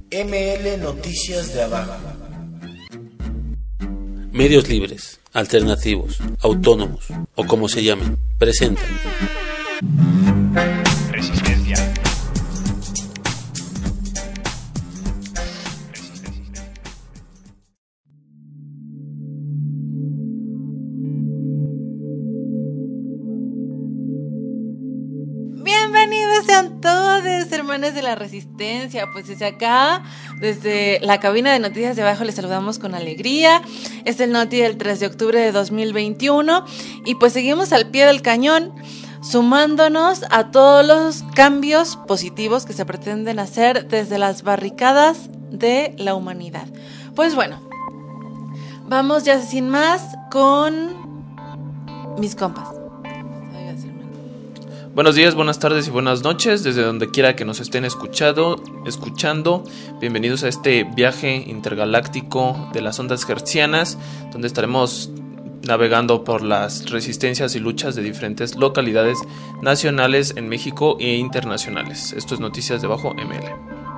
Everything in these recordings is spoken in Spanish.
ML Noticias de Abajo. Medios libres, alternativos, autónomos o como se llamen, presentan Resistencia. Bienvenidos sean todos, hermanos de la Resistencia. Pues desde acá, desde la cabina de Noticias de Abajo, les saludamos con alegría. Es el Noti del 3 de octubre de 2021 y pues seguimos al pie del cañón, sumándonos a todos los cambios positivos que se pretenden hacer desde las barricadas de la humanidad. Pues bueno, vamos ya sin más con mis compas. Buenos días, buenas tardes y buenas noches, desde donde quiera que nos estén escuchando. Bienvenidos a este viaje intergaláctico de las ondas hertzianas, donde estaremos navegando por las resistencias y luchas de diferentes localidades nacionales en México e internacionales. Esto es Noticias de Abajo ML.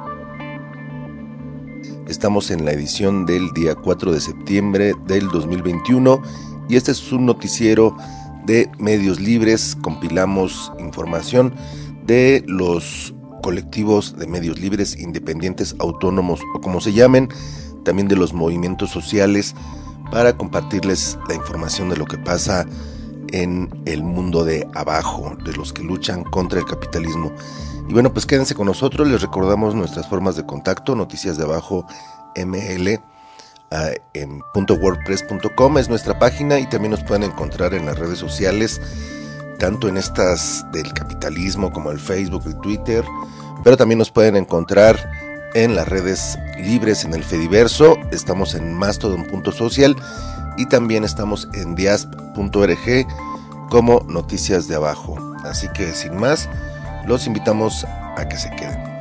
Estamos en la edición del día 4 de septiembre del 2021 y este es un noticiero de medios libres. Compilamos información de los colectivos de medios libres, independientes, autónomos o como se llamen, también de los movimientos sociales, para compartirles la información de lo que pasa en el mundo de abajo, de los que luchan contra el capitalismo. Y bueno, pues quédense con nosotros, les recordamos nuestras formas de contacto: Noticias de Abajo ML en .wordpress.com es nuestra página, y también nos pueden encontrar en las redes sociales, tanto en estas del capitalismo como el Facebook y Twitter, pero también nos pueden encontrar en las redes libres, en el Fediverso. Estamos en Mastodon.social y también estamos en diasp.org como Noticias de Abajo. Así que sin más, los invitamos a que se queden.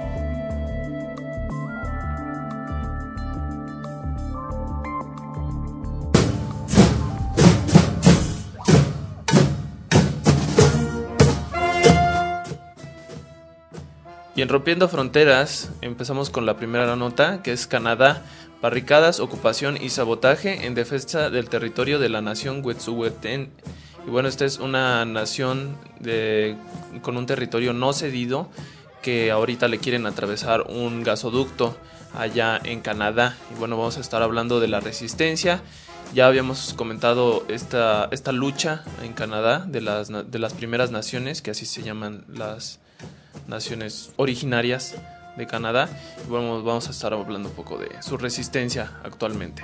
Y en Rompiendo Fronteras empezamos con la primera nota, que es Canadá: barricadas, ocupación y sabotaje en defensa del territorio de la nación Wet'suwet'en. Y bueno, esta es una nación con un territorio no cedido, que ahorita le quieren atravesar un gasoducto allá en Canadá. Y bueno, vamos a estar hablando de la resistencia. Ya habíamos comentado esta lucha en Canadá de las primeras naciones, que así se llaman las naciones originarias de Canadá. Y bueno, vamos a estar hablando un poco de su resistencia actualmente.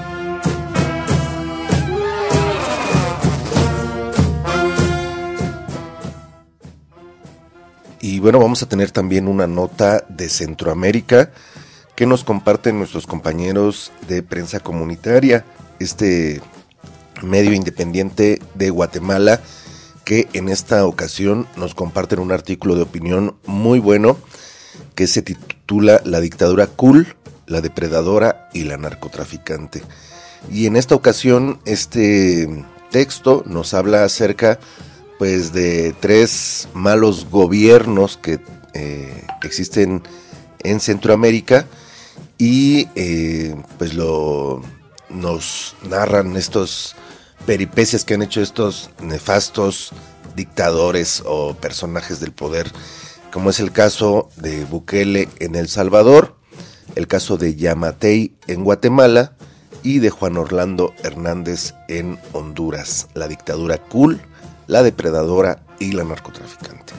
Y bueno, vamos a tener también una nota de Centroamérica que nos comparten nuestros compañeros de Prensa Comunitaria, este medio independiente de Guatemala, que en esta ocasión nos comparten un artículo de opinión muy bueno que se titula La dictadura cool, la depredadora y la narcotraficante. Y en esta ocasión este texto nos habla acerca pues de tres malos gobiernos que existen en Centroamérica, y pues nos narran estos peripecias que han hecho estos nefastos dictadores o personajes del poder, como es el caso de Bukele en El Salvador, el caso de Yamatei en Guatemala y de Juan Orlando Hernández en Honduras. La dictadura cool, la depredadora y la narcotraficante.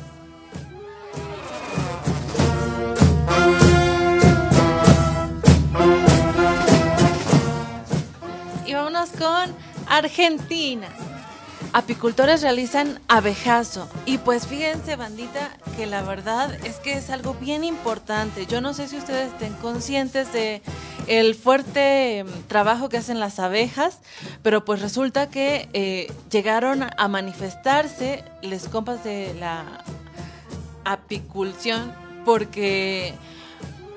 Y vámonos con Argentina. Apicultores realizan abejazo. Y pues fíjense, bandita, que la verdad es que es algo bien importante. Yo no sé si ustedes estén conscientes de el fuerte trabajo que hacen las abejas, pero pues resulta que llegaron a manifestarse les compas de la apiculción, porque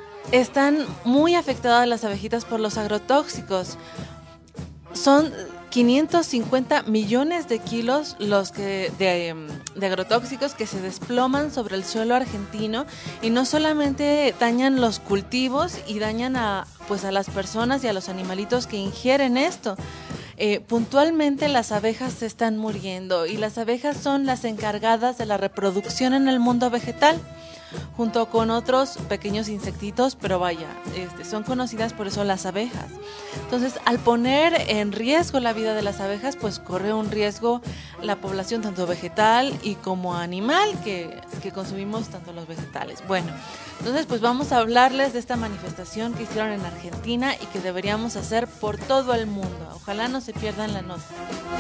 están muy afectadas las abejitas por los agrotóxicos. Son 550 millones de kilos de agrotóxicos que se desploman sobre el suelo argentino, y no solamente dañan los cultivos y dañan a las personas y a los animalitos que ingieren esto. Puntualmente las abejas se están muriendo, y las abejas son las encargadas de la reproducción en el mundo vegetal, junto con otros pequeños insectitos, pero son conocidas por eso las abejas. Entonces, al poner en riesgo la vida de las abejas, pues corre un riesgo la población tanto vegetal y como animal que consumimos tanto los vegetales. Bueno, entonces pues vamos a hablarles de esta manifestación que hicieron en Argentina y que deberíamos hacer por todo el mundo. Ojalá no se pierdan la nota.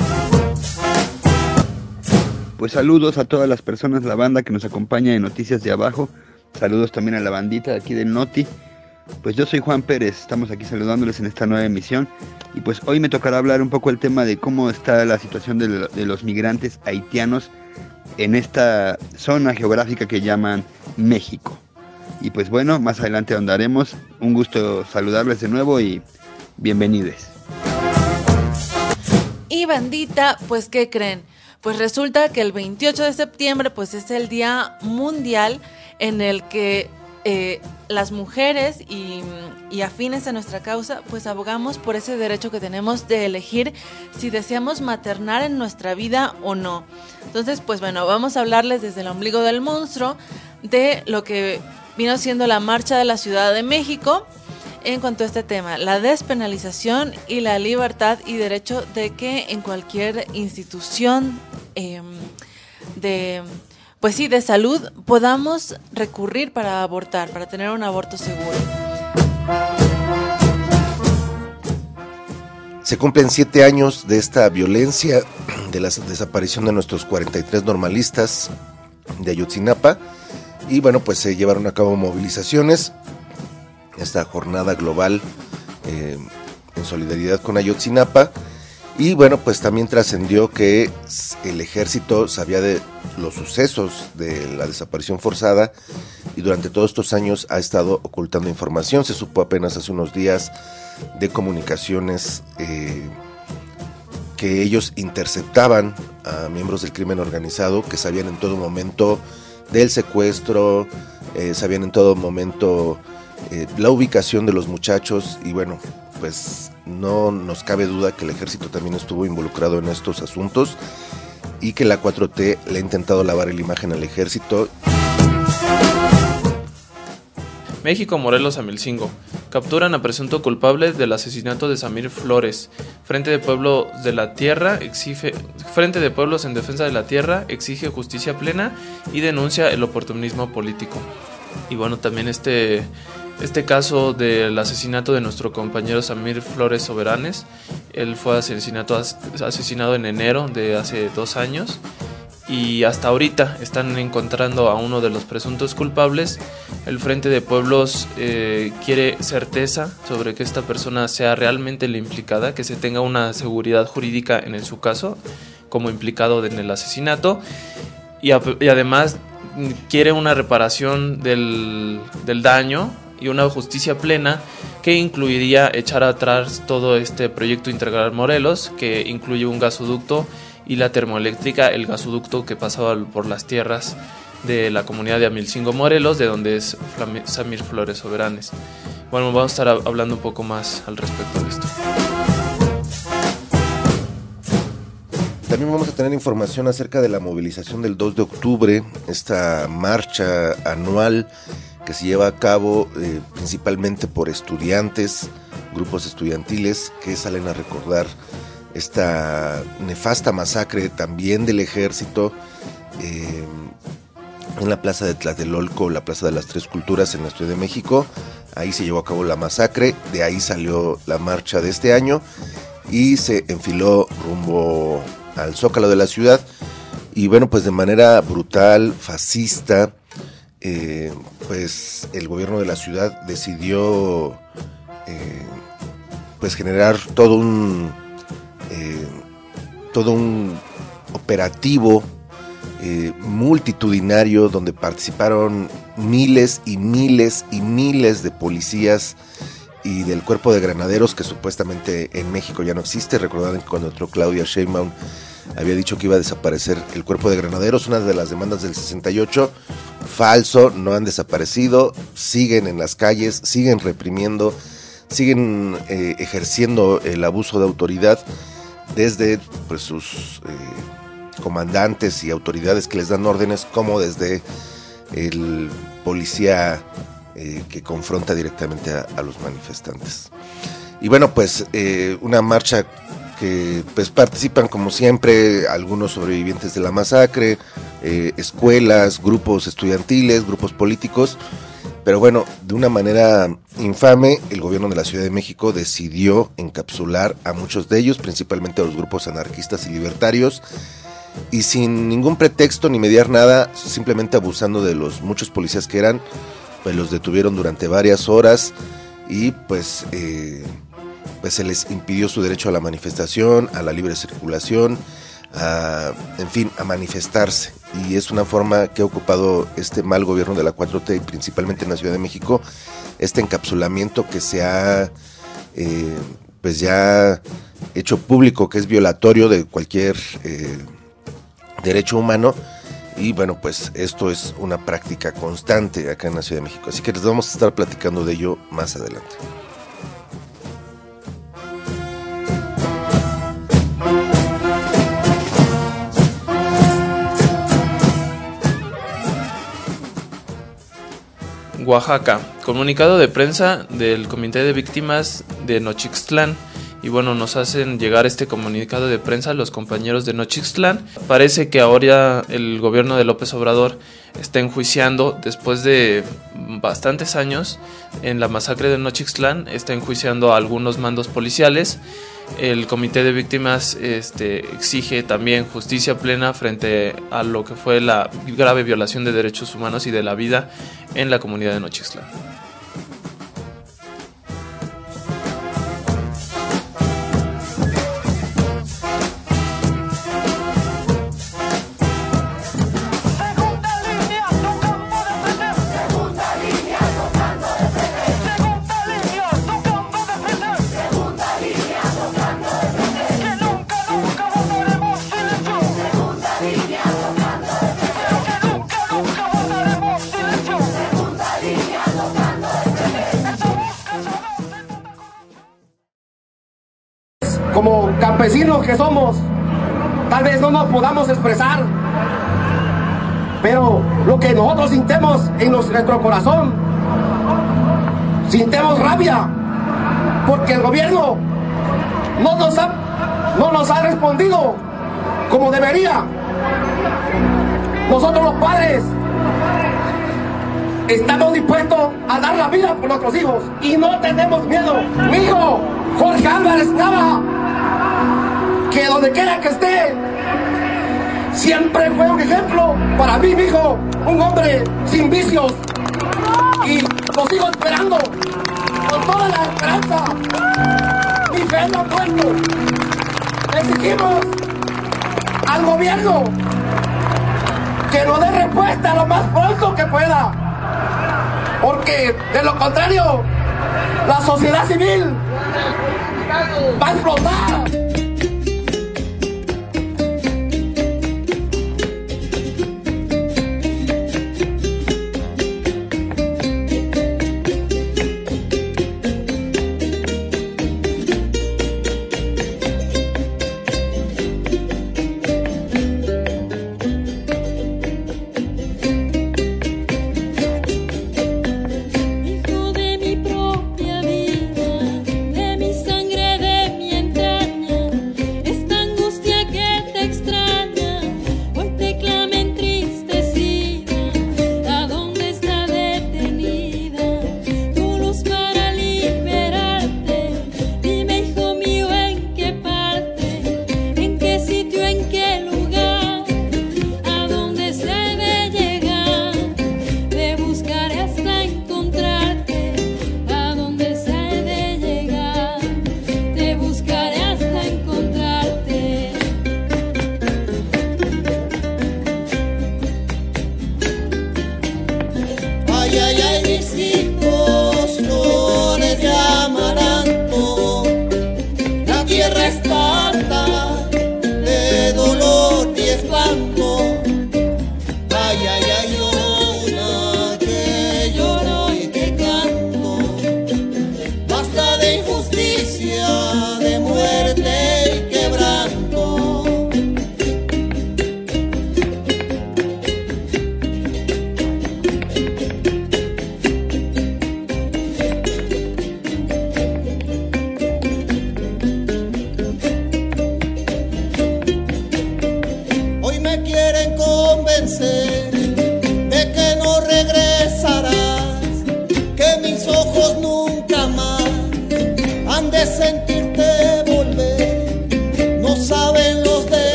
Pues saludos a todas las personas, la banda que nos acompaña en Noticias de Abajo. Saludos también a la bandita de aquí del Noti. Pues yo soy Juan Pérez, estamos aquí saludándoles en esta nueva emisión. Y pues hoy me tocará hablar un poco el tema de cómo está la situación de los migrantes haitianos en esta zona geográfica que llaman México. Y pues bueno, más adelante ahondaremos. Un gusto saludarles de nuevo y bienvenidos. Y bandita, pues ¿qué creen? Pues resulta que el 28 de septiembre pues es el Día Mundial en el que las mujeres y afines a nuestra causa pues abogamos por ese derecho que tenemos de elegir si deseamos maternar en nuestra vida o no. Entonces pues bueno, vamos a hablarles desde el ombligo del monstruo de lo que vino siendo la marcha de la Ciudad de México en cuanto a este tema, la despenalización y la libertad y derecho de que en cualquier institución de salud podamos recurrir para abortar, para tener un aborto seguro. Se cumplen 7 años de esta violencia, de la desaparición de nuestros 43 normalistas de Ayotzinapa, y bueno, pues se llevaron a cabo movilizaciones, esta jornada global en solidaridad con Ayotzinapa. Y bueno, pues también trascendió que el ejército sabía de los sucesos de la desaparición forzada y durante todos estos años ha estado ocultando información. Se supo apenas hace unos días de comunicaciones que ellos interceptaban a miembros del crimen organizado, que sabían en todo momento del secuestro, sabían en todo momento la ubicación de los muchachos. Y bueno, pues no nos cabe duda que el ejército también estuvo involucrado en estos asuntos y que la 4T le ha intentado lavar la imagen al ejército. México, Morelos, Amilcingo. Capturan a presunto culpable del asesinato de Samir Flores. Frente de Pueblos en Defensa de la Tierra exige justicia plena y denuncia el oportunismo político. Y bueno, también este caso del asesinato de nuestro compañero Samir Flores Soberanes. Él fue asesinado en enero de hace 2 años y hasta ahorita están encontrando a uno de los presuntos culpables. El Frente de Pueblos quiere certeza sobre que esta persona sea realmente la implicada, que se tenga una seguridad jurídica en su caso como implicado en el asesinato, y además quiere una reparación del daño y una justicia plena que incluiría echar atrás todo este proyecto integral Morelos, que incluye un gasoducto y la termoeléctrica, el gasoducto que pasaba por las tierras de la comunidad de Amilcingo, Morelos, de donde es Samir Flores Soberanes. Bueno, vamos a estar hablando un poco más al respecto de esto. También vamos a tener información acerca de la movilización del 2 de octubre, esta marcha anual que se lleva a cabo principalmente por estudiantes, grupos estudiantiles que salen a recordar esta nefasta masacre también del ejército en la plaza de Tlatelolco, la plaza de las Tres Culturas en la Ciudad de México. Ahí se llevó a cabo la masacre, de ahí salió la marcha de este año y se enfiló rumbo al Zócalo de la ciudad. Y bueno, pues de manera brutal, fascista, pues el gobierno de la ciudad decidió pues generar todo un operativo multitudinario donde participaron miles y miles y miles de policías y del Cuerpo de Granaderos, que supuestamente en México ya no existe. Recordarán que cuando entró Claudia Sheinbaum había dicho que iba a desaparecer el Cuerpo de Granaderos, una de las demandas del 68. Falso, no han desaparecido, siguen en las calles, siguen reprimiendo, siguen ejerciendo el abuso de autoridad desde pues, sus comandantes y autoridades que les dan órdenes, como desde el policía que confronta directamente a los manifestantes. Y bueno, pues una marcha que pues participan como siempre algunos sobrevivientes de la masacre, escuelas, grupos estudiantiles, grupos políticos, pero bueno, de una manera infame el gobierno de la Ciudad de México decidió encapsular a muchos de ellos, principalmente a los grupos anarquistas y libertarios, y sin ningún pretexto ni mediar nada, simplemente abusando de los muchos policías que eran, pues los detuvieron durante varias horas y pues se les impidió su derecho a la manifestación, a la libre circulación, en fin, a manifestarse. Y es una forma que ha ocupado este mal gobierno de la 4T, principalmente en la Ciudad de México, este encapsulamiento que se ha pues ya hecho público, que es violatorio de cualquier derecho humano. Y bueno, pues esto es una práctica constante acá en la Ciudad de México, así que les vamos a estar platicando de ello más adelante. Oaxaca, comunicado de prensa del Comité de Víctimas de Nochixtlán. Y bueno, nos hacen llegar este comunicado de prensa los compañeros de Nochixtlán. Parece que ahora el gobierno de López Obrador está enjuiciando, después de bastantes años en la masacre de Nochixtlán, está enjuiciando a algunos mandos policiales. El Comité de Víctimas exige también justicia plena frente a lo que fue la grave violación de derechos humanos y de la vida en la comunidad de Nochixtlán. Como campesinos que somos, tal vez no nos podamos expresar, pero lo que nosotros sintemos en nuestro corazón, sintemos rabia, porque el gobierno no nos ha respondido como debería. Nosotros los padres estamos dispuestos a dar la vida por nuestros hijos y no tenemos miedo. Mi hijo Jorge Álvarez Nava, que donde quiera que esté, siempre fue un ejemplo para mí, mi hijo, un hombre sin vicios, y lo sigo esperando con toda la esperanza. Mi fe no ha muerto. Exigimos al gobierno que nos dé respuesta lo más pronto que pueda, porque de lo contrario la sociedad civil va a explotar. Hijo de mi propia vida, de mi sangre, de mi entraña.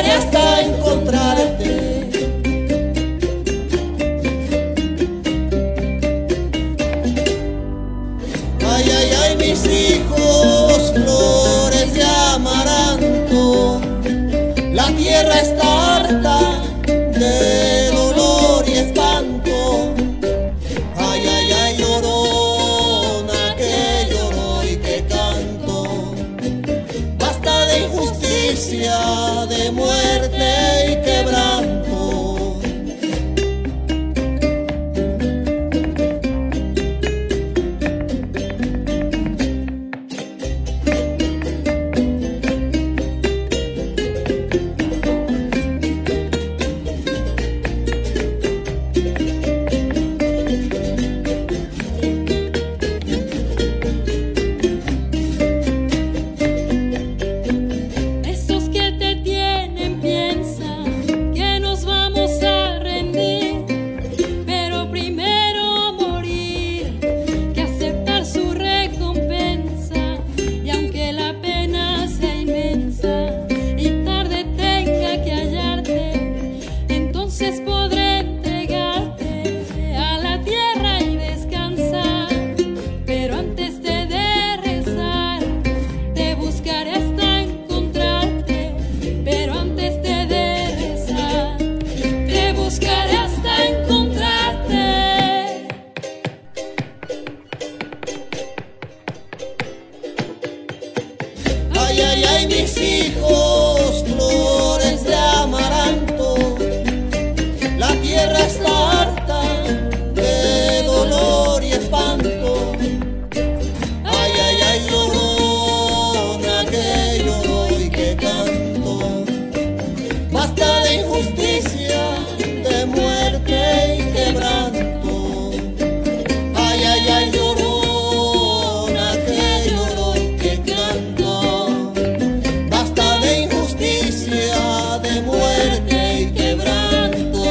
hasta encontrarte. Ay, ay, ay, mis hijos, flores de amaranto, la tierra está harta de dolor y espanto. Ay, ay, ay, llorona, que lloro y que canto. Basta de injusticia, de muerte y quebranto. Ay, ay, ay, mis hijos, flores de amaranto, la tierra está harta de dolor y espanto. Ay, ay, ay, llorona, que lloro y que canto. Basta de injusticia, de muerte y quebranto. Ay, ay, ay, llorona, que lloro y que canto. Basta de injusticia, de muerte y quebranto.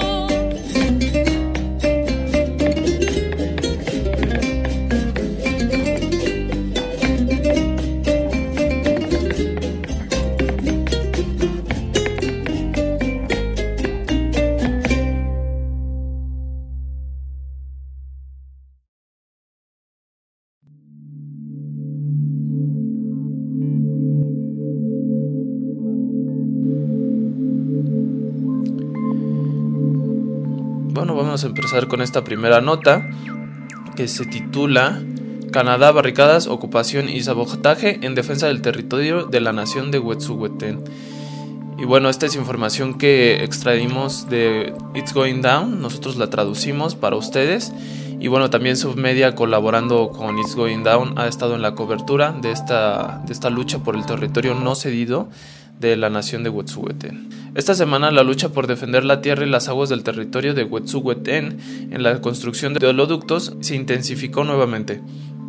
Bueno, vamos a empezar con esta primera nota que se titula Canadá, barricadas, ocupación y sabotaje en defensa del territorio de la nación de Wet'suwet'en. Y bueno, esta es información que extraímos de It's Going Down, nosotros la traducimos para ustedes. Y bueno, también Submedia, colaborando con It's Going Down, ha estado en la cobertura de esta lucha por el territorio no cedido de la nación de Wet'suwet'en. Esta semana la lucha por defender la tierra y las aguas del territorio de Wet'suwet'en en la construcción de oleoductos se intensificó nuevamente.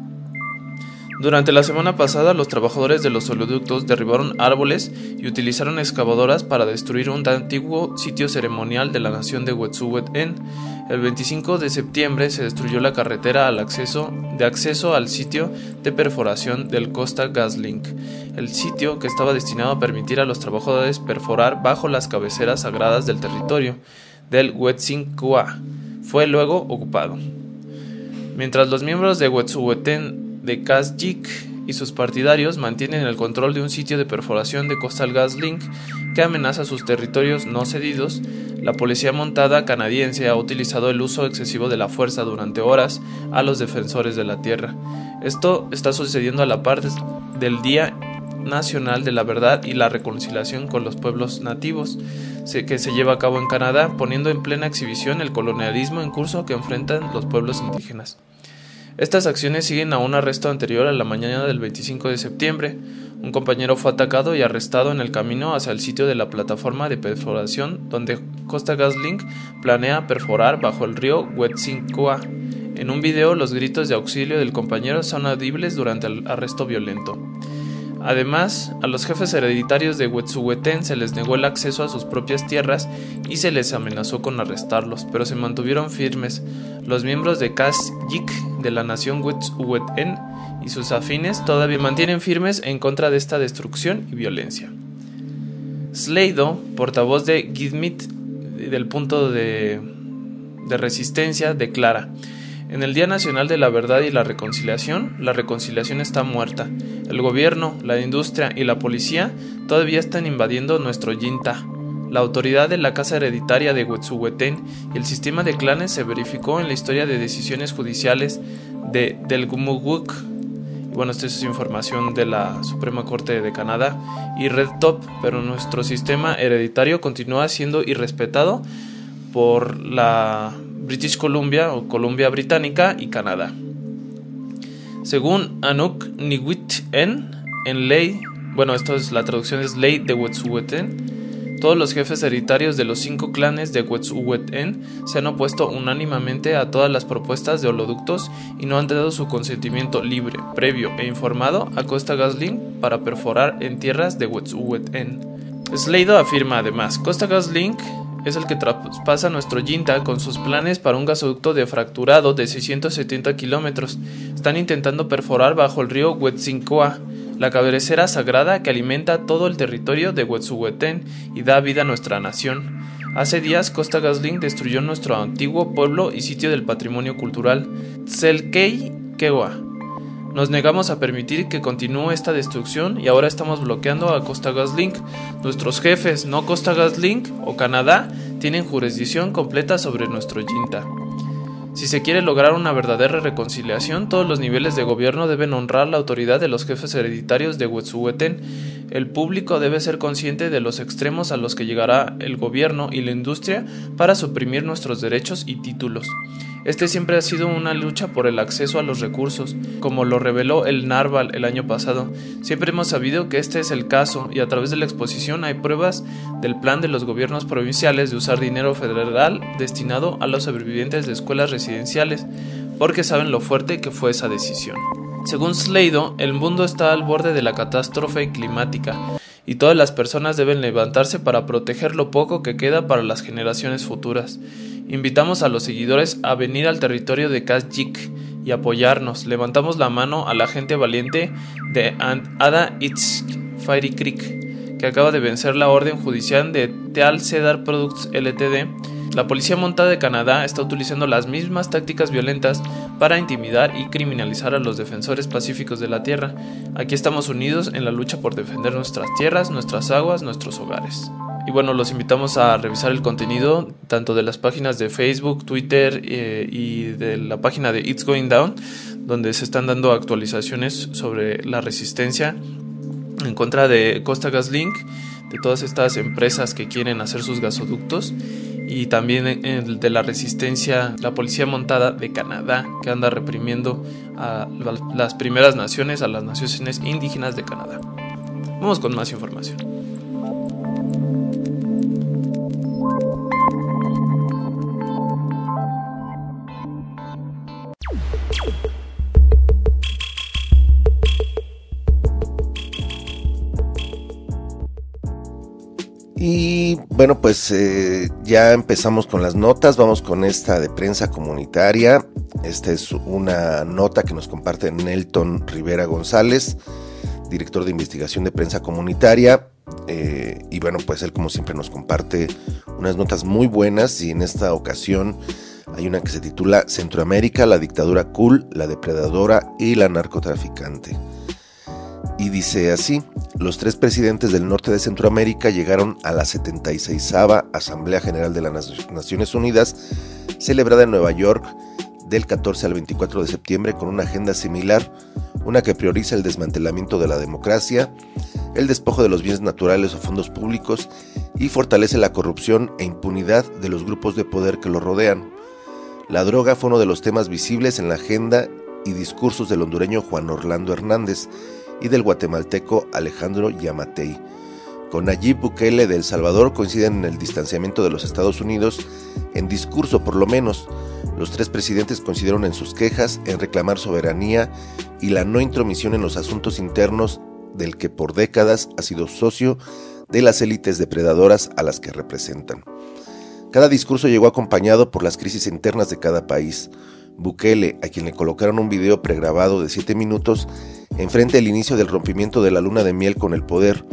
Durante la semana pasada, los trabajadores de los oleoductos derribaron árboles y utilizaron excavadoras para destruir un antiguo sitio ceremonial de la nación de Wet'suwet'en. El 25 de septiembre se destruyó la carretera de acceso al sitio de perforación del Costa GasLink. El sitio, que estaba destinado a permitir a los trabajadores perforar bajo las cabeceras sagradas del territorio del Wet'suwet'en, fue luego ocupado. Mientras los miembros de Wet'suwet'en de Kashyyyk y sus partidarios mantienen el control de un sitio de perforación de Coastal GasLink que amenaza sus territorios no cedidos, la policía montada canadiense ha utilizado el uso excesivo de la fuerza durante horas a los defensores de la tierra. Esto está sucediendo a la par del Día Nacional de la Verdad y la Reconciliación con los Pueblos Nativos, que se lleva a cabo en Canadá, poniendo en plena exhibición el colonialismo en curso que enfrentan los pueblos indígenas. Estas acciones siguen a un arresto anterior a la mañana del 25 de septiembre. Un compañero fue atacado y arrestado en el camino hacia el sitio de la plataforma de perforación donde Costa GasLink planea perforar bajo el río Wet'suwet'en. En un video, los gritos de auxilio del compañero son audibles durante el arresto violento. Además, a los jefes hereditarios de Wet'suwet'en se les negó el acceso a sus propias tierras y se les amenazó con arrestarlos, pero se mantuvieron firmes. Los miembros de Kashyyyk de la nación Wet'suwet'en y sus afines todavía mantienen firmes en contra de esta destrucción y violencia. Sleido, portavoz de Gidmit del punto de resistencia, declara: en el Día Nacional de la Verdad y la reconciliación está muerta. El gobierno, la industria y la policía todavía están invadiendo nuestro Yinta. La autoridad de la casa hereditaria de Wet'suwet'en y el sistema de clanes se verificó en la historia de decisiones judiciales del Gumuguk. Bueno, esta es información de la Suprema Corte de Canadá y Red Top, pero nuestro sistema hereditario continúa siendo irrespetado por la British Columbia o Columbia Británica y Canadá. Según Anuk Niwit'en, en ley, bueno, esto es la traducción, es ley de Wet'suwet'en, todos los jefes hereditarios de los 5 clanes de Wet'suwet'en se han opuesto unánimemente a todas las propuestas de holoductos y no han dado su consentimiento libre, previo e informado a Costa GasLink para perforar en tierras de Wet'suwet'en. Sleido afirma además: Costa GasLink es el que traspasa nuestro Yinta con sus planes para un gasoducto de fracturado de 670 kilómetros. Están intentando perforar bajo el río Wet'suwet'en, la cabecera sagrada que alimenta todo el territorio de Wet'suwet'en y da vida a nuestra nación. Hace días, Costa GasLink destruyó nuestro antiguo pueblo y sitio del patrimonio cultural, Tselkei-Kewa. Nos negamos a permitir que continúe esta destrucción y ahora estamos bloqueando a Costa GasLink. Nuestros jefes, no Costa GasLink o Canadá, tienen jurisdicción completa sobre nuestro Yinta. Si se quiere lograr una verdadera reconciliación, todos los niveles de gobierno deben honrar la autoridad de los jefes hereditarios de Wet'suwet'en. El público debe ser consciente de los extremos a los que llegará el gobierno y la industria para suprimir nuestros derechos y títulos. Este siempre ha sido una lucha por el acceso a los recursos, como lo reveló el Narval el año pasado. Siempre hemos sabido que este es el caso y a través de la exposición hay pruebas del plan de los gobiernos provinciales de usar dinero federal destinado a los sobrevivientes de escuelas residenciales, porque saben lo fuerte que fue esa decisión. Según Sleido, el mundo está al borde de la catástrofe climática y todas las personas deben levantarse para proteger lo poco que queda para las generaciones futuras. Invitamos a los seguidores a venir al territorio de Kashyyyk y apoyarnos. Levantamos la mano a la gente valiente de Ada Itzk Fairy Creek, que acaba de vencer la orden judicial de Teal Cedar Products Ltd. La Policía Montada de Canadá está utilizando las mismas tácticas violentas para intimidar y criminalizar a los defensores pacíficos de la tierra. Aquí estamos unidos en la lucha por defender nuestras tierras, nuestras aguas, nuestros hogares. Y bueno, los invitamos a revisar el contenido tanto de las páginas de Facebook, Twitter y de la página de It's Going Down, donde se están dando actualizaciones sobre la resistencia en contra de Costa GasLink, de todas estas empresas que quieren hacer sus gasoductos, y también el de la resistencia, la Policía Montada de Canadá, que anda reprimiendo a las primeras naciones, a las naciones indígenas de Canadá. Vamos con más información. Y bueno, pues ya empezamos con las notas. Vamos con esta de prensa comunitaria. Esta es una nota que nos comparte Nelton Rivera González, director de investigación de prensa comunitaria. Y bueno, pues él como siempre nos comparte unas notas muy buenas, y en esta ocasión hay una que se titula Centroamérica, la dictadura cool, la depredadora y la narcotraficante. Y dice así: los 3 presidentes del norte de Centroamérica llegaron a la 76ª Asamblea General de las Naciones Unidas, celebrada en Nueva York del 14 al 24 de septiembre, con una agenda similar, una que prioriza el desmantelamiento de la democracia, el despojo de los bienes naturales o fondos públicos, y fortalece la corrupción e impunidad de los grupos de poder que lo rodean. La droga fue uno de los temas visibles en la agenda y discursos del hondureño Juan Orlando Hernández y del guatemalteco Alejandro Yamatei. Con Nayib Bukele de El Salvador coinciden en el distanciamiento de los Estados Unidos, en discurso por lo menos. Los 3 presidentes coincidieron en sus quejas en reclamar soberanía y la no intromisión en los asuntos internos del que por décadas ha sido socio de las élites depredadoras a las que representan. Cada discurso llegó acompañado por las crisis internas de cada país. Bukele, a quien le colocaron un video pregrabado de 7 minutos, enfrenta el inicio del rompimiento de la luna de miel con el poder,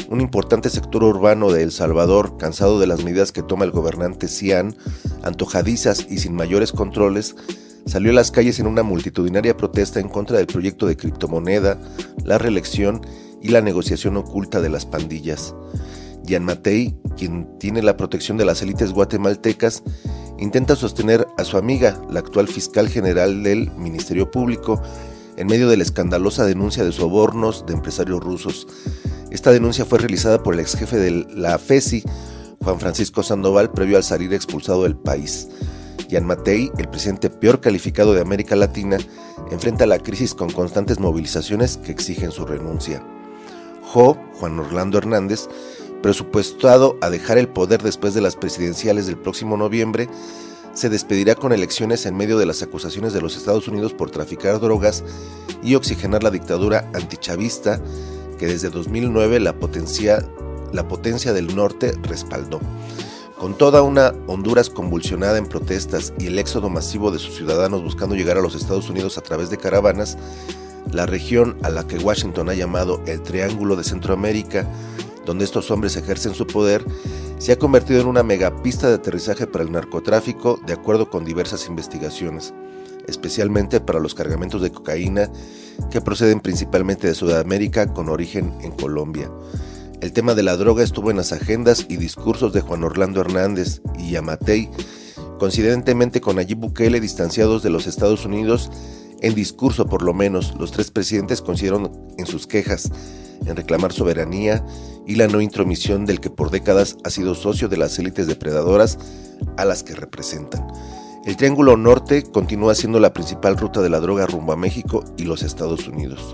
un importante sector urbano de El Salvador, cansado de las medidas que toma el gobernante Cian, antojadizas y sin mayores controles, salió a las calles en una multitudinaria protesta en contra del proyecto de criptomoneda, la reelección y la negociación oculta de las pandillas. Jan Matei, quien tiene la protección de las élites guatemaltecas, intenta sostener a su amiga, la actual fiscal general del Ministerio Público, en medio de la escandalosa denuncia de sobornos de empresarios rusos. Esta denuncia fue realizada por el ex jefe de la FESI, Juan Francisco Sandoval, previo al salir expulsado del país. Jan Matei, el presidente peor calificado de América Latina, enfrenta la crisis con constantes movilizaciones que exigen su renuncia. Juan Orlando Hernández, presupuestado a dejar el poder después de las presidenciales del próximo noviembre, se despedirá con elecciones en medio de las acusaciones de los Estados Unidos por traficar drogas y oxigenar la dictadura antichavista que desde 2009 la potencia del norte respaldó. Con toda una Honduras convulsionada en protestas y el éxodo masivo de sus ciudadanos buscando llegar a los Estados Unidos a través de caravanas, la región a la que Washington ha llamado el Triángulo de Centroamérica, donde estos hombres ejercen su poder, se ha convertido en una megapista de aterrizaje para el narcotráfico, de acuerdo con diversas investigaciones, especialmente para los cargamentos de cocaína que proceden principalmente de Sudamérica con origen en Colombia. El tema de la droga estuvo en las agendas y discursos de Juan Orlando Hernández y Jan Matei, coincidentemente con Nayib Bukele, distanciados de los Estados Unidos. En discurso, por lo menos, los tres presidentes coincidieron en sus quejas, en reclamar soberanía y la no intromisión del que por décadas ha sido socio de las élites depredadoras a las que representan. El Triángulo Norte continúa siendo la principal ruta de la droga rumbo a México y los Estados Unidos.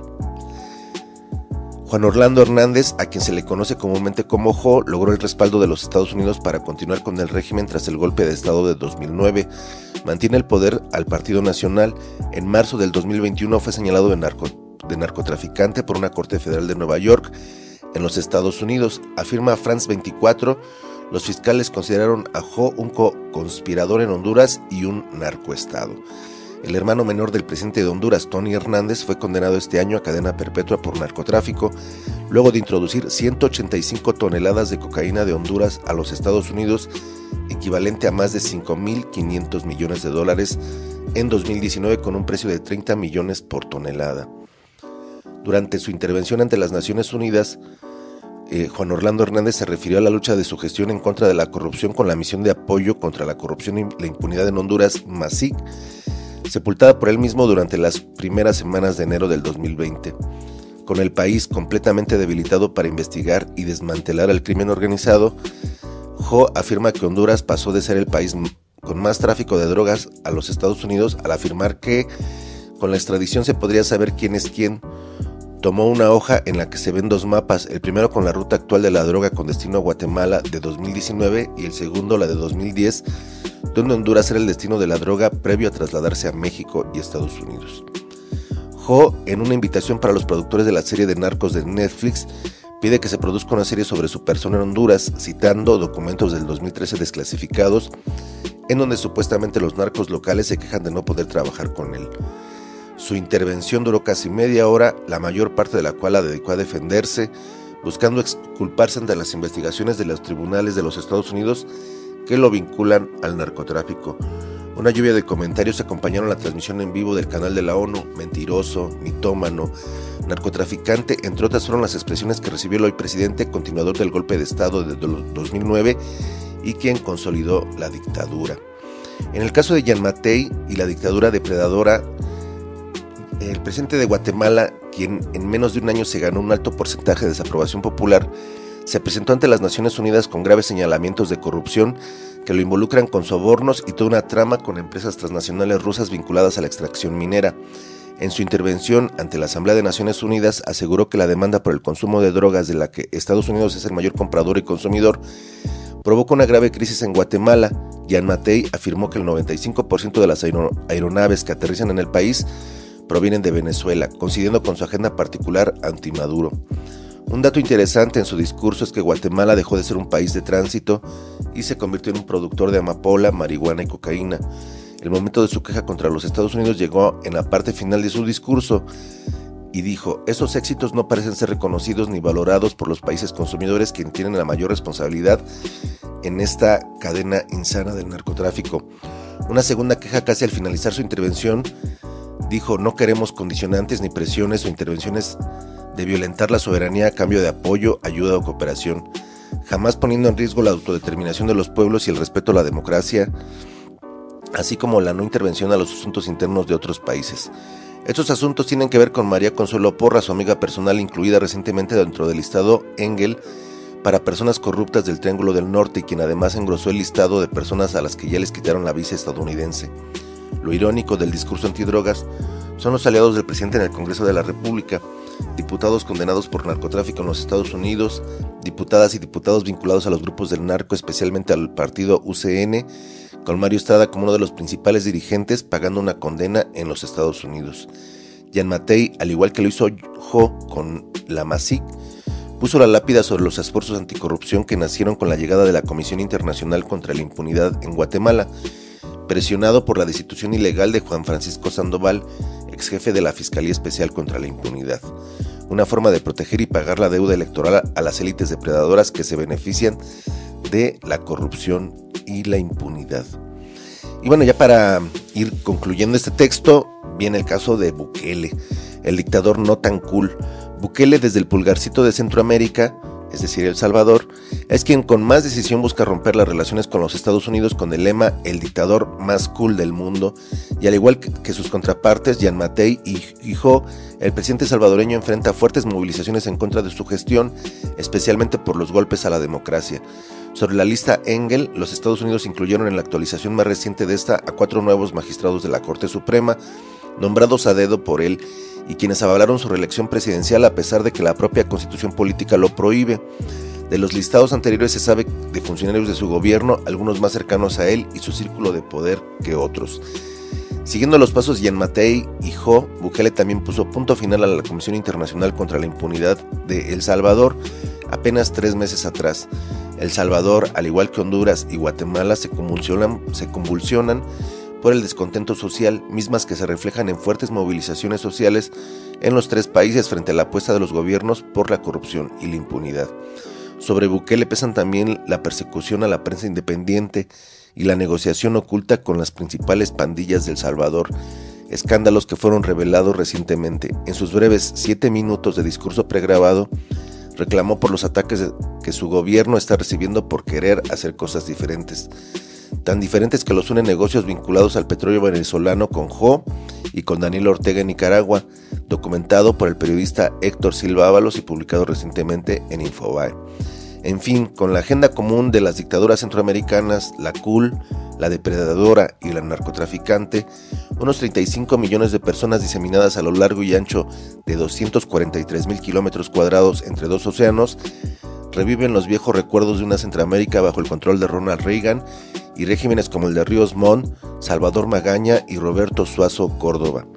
Juan Orlando Hernández, a quien se le conoce comúnmente como Jo, logró el respaldo de los Estados Unidos para continuar con el régimen tras el golpe de Estado de 2009. Mantiene el poder al Partido Nacional. En marzo del 2021 fue señalado de narcotraficante por una corte federal de Nueva York, en los Estados Unidos. Afirma France 24, los fiscales consideraron a Jo un conspirador en Honduras y un narcoestado. El hermano menor del presidente de Honduras, Tony Hernández, fue condenado este año a cadena perpetua por narcotráfico, luego de introducir 185 toneladas de cocaína de Honduras a los Estados Unidos, equivalente a más de 5.500 millones de dólares en 2019, con un precio de 30 millones por tonelada. Durante su intervención ante las Naciones Unidas, Juan Orlando Hernández se refirió a la lucha de su gestión en contra de la corrupción con la misión de apoyo contra la corrupción y la impunidad en Honduras, MASIC, sepultada por él mismo durante las primeras semanas de enero del 2020. Con el país completamente debilitado para investigar y desmantelar al crimen organizado, Jo afirma que Honduras pasó de ser el país con más tráfico de drogas a los Estados Unidos al afirmar que con la extradición se podría saber quién es quién. Tomó una hoja en la que se ven dos mapas, el primero con la ruta actual de la droga con destino a Guatemala de 2019 y el segundo la de 2010, donde Honduras era el destino de la droga previo a trasladarse a México y Estados Unidos. Jo, en una invitación para los productores de la serie de Narcos de Netflix, pide que se produzca una serie sobre su persona en Honduras, citando documentos del 2013 desclasificados, en donde supuestamente los narcos locales se quejan de no poder trabajar con él. Su intervención duró casi media hora, la mayor parte de la cual la dedicó a defenderse, buscando exculparse ante las investigaciones de los tribunales de los Estados Unidos que lo vinculan al narcotráfico. Una lluvia de comentarios acompañaron la transmisión en vivo del canal de la ONU. Mentiroso, mitómano, narcotraficante, entre otras fueron las expresiones que recibió el hoy presidente, continuador del golpe de Estado de 2009 y quien consolidó la dictadura. En el caso de Jan Matei y la dictadura depredadora, el presidente de Guatemala, quien en menos de un año se ganó un alto porcentaje de desaprobación popular, se presentó ante las Naciones Unidas con graves señalamientos de corrupción que lo involucran con sobornos y toda una trama con empresas transnacionales rusas vinculadas a la extracción minera. En su intervención ante la Asamblea de Naciones Unidas aseguró que la demanda por el consumo de drogas, de la que Estados Unidos es el mayor comprador y consumidor, provoca una grave crisis en Guatemala. Jan Matei afirmó que el 95% de las aeronaves que aterrizan en el país provienen de Venezuela, coincidiendo con su agenda particular anti-Maduro. Un dato interesante en su discurso es que Guatemala dejó de ser un país de tránsito y se convirtió en un productor de amapola, marihuana y cocaína. El momento de su queja contra los Estados Unidos llegó en la parte final de su discurso y dijo: esos éxitos no parecen ser reconocidos ni valorados por los países consumidores, quienes tienen la mayor responsabilidad en esta cadena insana del narcotráfico. Una segunda queja casi al finalizar su intervención dijo: no queremos condicionantes ni presiones o intervenciones de violentar la soberanía a cambio de apoyo, ayuda o cooperación, jamás poniendo en riesgo la autodeterminación de los pueblos y el respeto a la democracia, así como la no intervención a los asuntos internos de otros países. Estos asuntos tienen que ver con María Consuelo Porra, su amiga personal, incluida recientemente dentro del listado Engel para personas corruptas del Triángulo del Norte, y quien además engrosó el listado de personas a las que ya les quitaron la visa estadounidense. Lo irónico del discurso antidrogas son los aliados del presidente en el Congreso de la República, diputados condenados por narcotráfico en los Estados Unidos, diputadas y diputados vinculados a los grupos del narco, especialmente al partido UCN, con Mario Estrada como uno de los principales dirigentes, pagando una condena en los Estados Unidos. Jan Matei, al igual que lo hizo Jo con la MASIC, puso la lápida sobre los esfuerzos anticorrupción que nacieron con la llegada de la Comisión Internacional contra la Impunidad en Guatemala, presionado por la destitución ilegal de Juan Francisco Sandoval, ex jefe de la Fiscalía Especial contra la Impunidad. Una forma de proteger y pagar la deuda electoral a las élites depredadoras que se benefician de la corrupción y la impunidad. Y bueno, ya para ir concluyendo este texto, viene el caso de Bukele, el dictador no tan cool. Bukele, desde el pulgarcito de Centroamérica, es decir, El Salvador, es quien con más decisión busca romper las relaciones con los Estados Unidos con el lema "el dictador más cool del mundo", y al igual que sus contrapartes, Jan Matei y Jo, el presidente salvadoreño enfrenta fuertes movilizaciones en contra de su gestión, especialmente por los golpes a la democracia. Sobre la lista Engel, los Estados Unidos incluyeron en la actualización más reciente de esta a 4 nuevos magistrados de la Corte Suprema, nombrados a dedo por él, y quienes avalaron su reelección presidencial a pesar de que la propia constitución política lo prohíbe. De los listados anteriores se sabe de funcionarios de su gobierno, algunos más cercanos a él y su círculo de poder que otros. Siguiendo los pasos de Jan Matei y Jo, Bukele también puso punto final a la Comisión Internacional contra la Impunidad de El Salvador apenas 3 meses atrás. El Salvador, al igual que Honduras y Guatemala, se convulsionan por el descontento social, mismas que se reflejan en fuertes movilizaciones sociales en los 3 países frente a la apuesta de los gobiernos por la corrupción y la impunidad. Sobre Bukele pesan también la persecución a la prensa independiente y la negociación oculta con las principales pandillas del Salvador, escándalos que fueron revelados recientemente. En sus breves 7 minutos de discurso pregrabado, reclamó por los ataques que su gobierno está recibiendo por querer hacer cosas diferentes, tan diferentes que los unen negocios vinculados al petróleo venezolano con Jo y con Daniel Ortega en Nicaragua, documentado por el periodista Héctor Silva Ábalos y publicado recientemente en Infobae. En fin, con la agenda común de las dictaduras centroamericanas, la cool, la depredadora y la narcotraficante, unos 35 millones de personas diseminadas a lo largo y ancho de 243,000 kilómetros cuadrados entre 2 océanos, reviven los viejos recuerdos de una Centroamérica bajo el control de Ronald Reagan y regímenes como el de Ríos Montt, Salvador Magaña y Roberto Suazo Córdoba.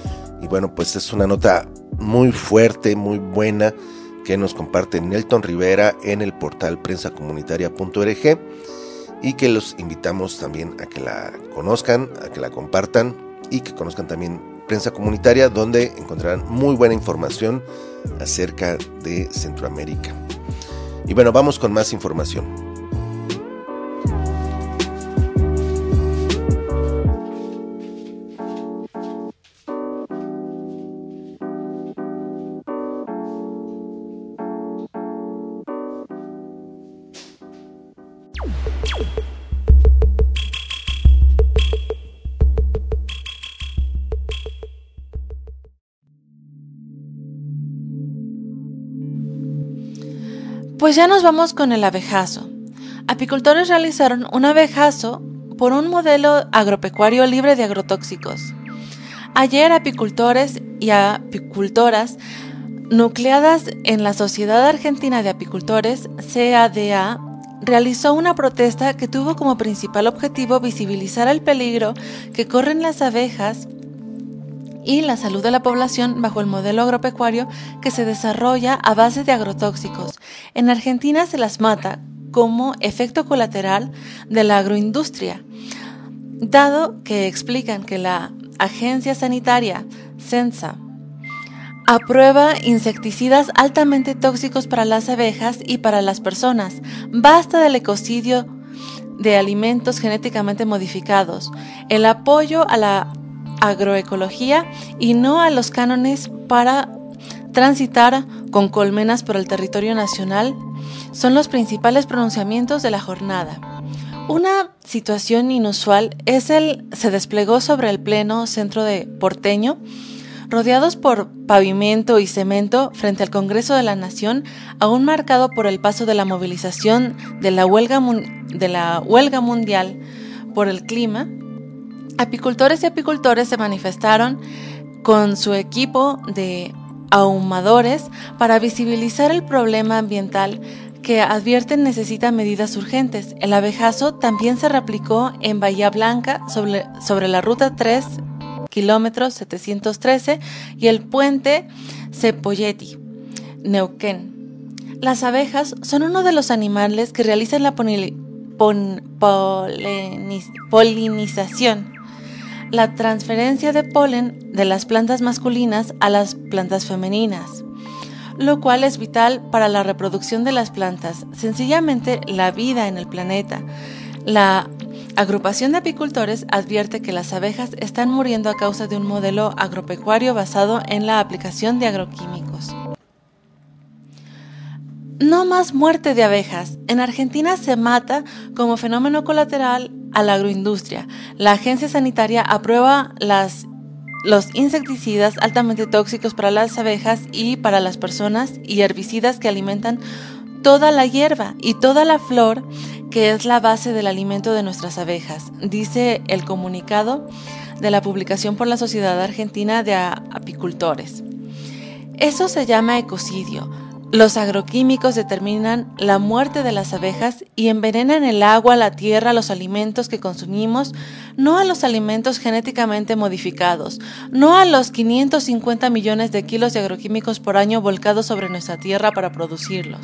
Y bueno, pues es una nota muy fuerte, muy buena, que nos comparte Nelton Rivera en el portal prensacomunitaria.org, y que los invitamos también a que la conozcan, a que la compartan y que conozcan también Prensa Comunitaria, donde encontrarán muy buena información acerca de Centroamérica. Y bueno, vamos con más información. Pues ya nos vamos con el abejazo. Apicultores realizaron un abejazo por un modelo agropecuario libre de agrotóxicos. Ayer, apicultores y apicultoras nucleadas en la Sociedad Argentina de Apicultores, CADA, realizó una protesta que tuvo como principal objetivo visibilizar el peligro que corren las abejas y la salud de la población bajo el modelo agropecuario que se desarrolla a base de agrotóxicos. En Argentina se las mata como efecto colateral de la agroindustria, dado que explican que la agencia sanitaria CENSA aprueba insecticidas altamente tóxicos para las abejas y para las personas. Basta del ecocidio de alimentos genéticamente modificados. El apoyo a la agroecología y no a los cánones para transitar con colmenas por el territorio nacional son los principales pronunciamientos de la jornada. Una situación inusual se desplegó sobre el pleno centro de porteño, rodeados por pavimento y cemento frente al Congreso de la Nación, aún marcado por el paso de la movilización de la huelga mundial por el clima. Apicultores y apicultores se manifestaron con su equipo de ahumadores para visibilizar el problema ambiental que advierten necesita medidas urgentes. El abejazo también se replicó en Bahía Blanca sobre la ruta 3, kilómetros 713 y el puente Cepolletti, Neuquén. Las abejas son uno de los animales que realizan la polinización, la transferencia de polen de las plantas masculinas a las plantas femeninas, lo cual es vital para la reproducción de las plantas, sencillamente la vida en el planeta. La agrupación de apicultores advierte que las abejas están muriendo a causa de un modelo agropecuario basado en la aplicación de agroquímicos. No más muerte de abejas. En Argentina se mata como fenómeno colateral a la agroindustria. La agencia sanitaria aprueba los insecticidas altamente tóxicos para las abejas y para las personas y herbicidas que alimentan toda la hierba y toda la flor que es la base del alimento de nuestras abejas, dice el comunicado de la publicación por la Sociedad Argentina de Apicultores. Eso se llama ecocidio. Los agroquímicos determinan la muerte de las abejas y envenenan el agua, la tierra, los alimentos que consumimos, no a los alimentos genéticamente modificados, no a los 550 millones de kilos de agroquímicos por año volcados sobre nuestra tierra para producirlos.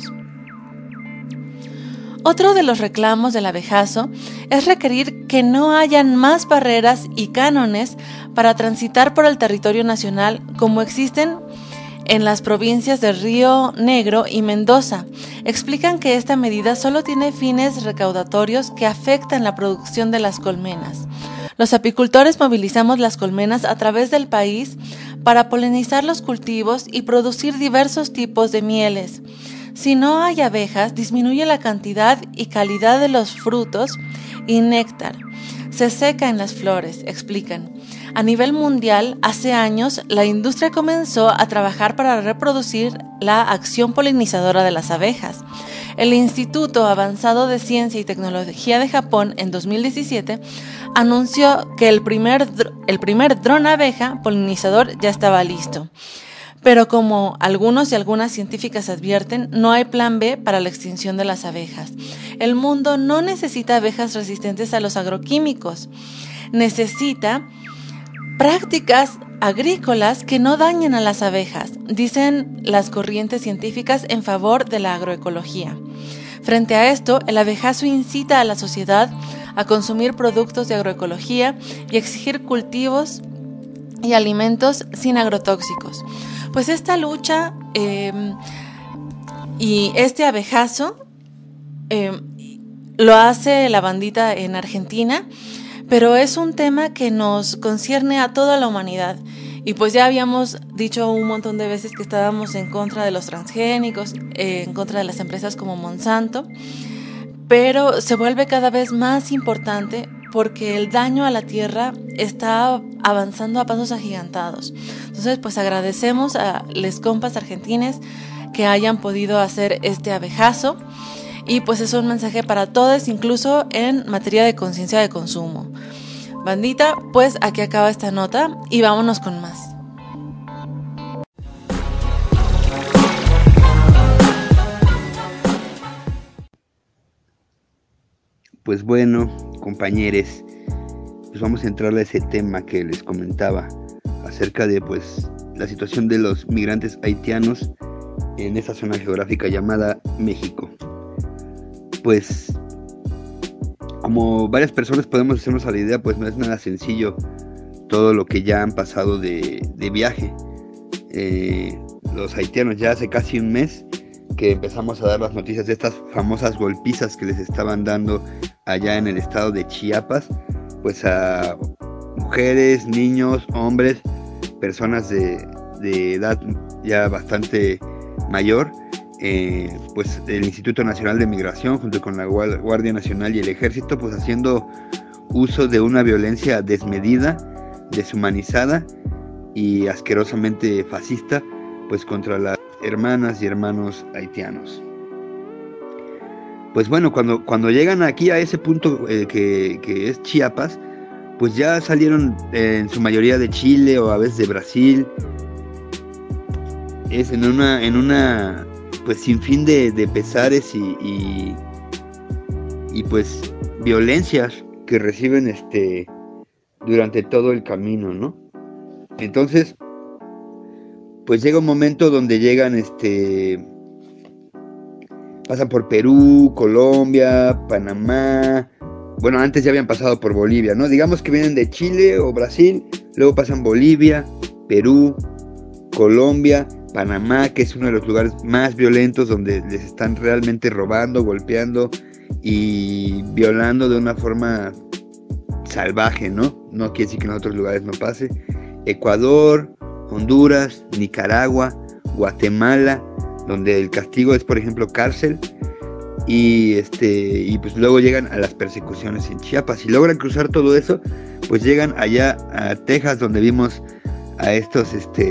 Otro de los reclamos del abejazo es requerir que no hayan más barreras y cánones para transitar por el territorio nacional como existen en las provincias de Río Negro y Mendoza. Explican que esta medida solo tiene fines recaudatorios que afectan la producción de las colmenas. Los apicultores movilizamos las colmenas a través del país para polinizar los cultivos y producir diversos tipos de mieles. Si no hay abejas, disminuye la cantidad y calidad de los frutos y néctar. Se secan las flores, explican. A nivel mundial, hace años, la industria comenzó a trabajar para reproducir la acción polinizadora de las abejas. El Instituto Avanzado de Ciencia y Tecnología de Japón, en 2017, anunció que el primer dron abeja polinizador ya estaba listo. Pero como algunos y algunas científicas advierten, no hay plan B para la extinción de las abejas. El mundo no necesita abejas resistentes a los agroquímicos. Necesita prácticas agrícolas que no dañen a las abejas, dicen las corrientes científicas en favor de la agroecología. Frente a esto, el abejazo incita a la sociedad a consumir productos de agroecología y exigir cultivos y alimentos sin agrotóxicos. Pues esta lucha y este abejazo lo hace la bandita en Argentina, pero es un tema que nos concierne a toda la humanidad. Y pues ya habíamos dicho un montón de veces que estábamos en contra de los transgénicos, en contra de las empresas como Monsanto, pero se vuelve cada vez más importante porque el daño a la tierra está avanzando a pasos agigantados. Entonces, pues agradecemos a les compas argentines que hayan podido hacer este abejazo y pues es un mensaje para todos, incluso en materia de conciencia de consumo. Bandita, pues aquí acaba esta nota y vámonos con más. Pues bueno, compañeros, pues vamos a entrar a ese tema que les comentaba acerca de pues la situación de los migrantes haitianos en esa zona geográfica llamada México. Pues como varias personas podemos hacernos a la idea, pues no es nada sencillo todo lo que ya han pasado de viaje. los haitianos ya hace casi un mes que empezamos a dar las noticias de estas famosas golpizas que les estaban dando allá en el estado de Chiapas, pues a mujeres, niños, hombres, personas de edad ya bastante mayor. Pues el Instituto Nacional de Migración junto con la Guardia Nacional y el Ejército, pues haciendo uso de una violencia desmedida, deshumanizada y asquerosamente fascista, pues contra las hermanas y hermanos haitianos. Pues bueno, cuando llegan aquí a ese punto que es Chiapas, pues ya salieron en su mayoría de Chile o a veces de Brasil. Es en una pues sin fin de pesares y pues violencias que reciben durante todo el camino, ¿no? Entonces, pues llega un momento donde llegan pasan por Perú, Colombia, Panamá. Bueno, antes ya habían pasado por Bolivia, ¿no? Digamos que vienen de Chile o Brasil, luego pasan Bolivia, Perú, Colombia, Panamá, que es uno de los lugares más violentos donde les están realmente robando, golpeando y violando de una forma salvaje, ¿no? No quiere decir que en otros lugares no pase. Ecuador, Honduras, Nicaragua, Guatemala, donde el castigo es, por ejemplo, cárcel. Y pues luego llegan a las persecuciones en Chiapas. Si logran cruzar todo eso, pues llegan allá a Texas, donde vimos a estos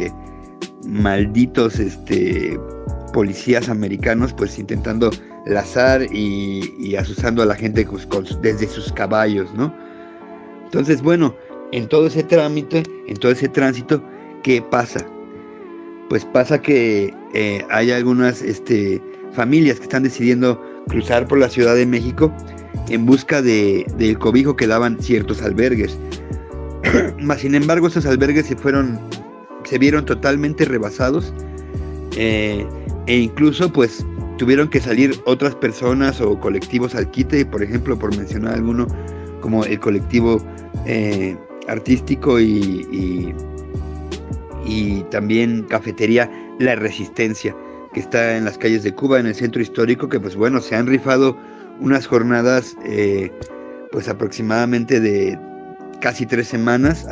malditos policías americanos, pues intentando lazar y asusando a la gente desde sus caballos, ¿no? Entonces, bueno, en todo ese trámite, en todo ese tránsito, ¿qué pasa? Pues pasa que hay algunas familias que están decidiendo cruzar por la Ciudad de México en busca del cobijo que daban ciertos albergues. Mas, sin embargo, esos albergues se vieron totalmente rebasados, e incluso pues tuvieron que salir otras personas o colectivos al quite, por ejemplo, por mencionar alguno, como el colectivo artístico y también cafetería La Resistencia, que está en las calles de Cuba, en el centro histórico, que pues bueno, se han rifado unas jornadas pues aproximadamente de casi 3 semanas,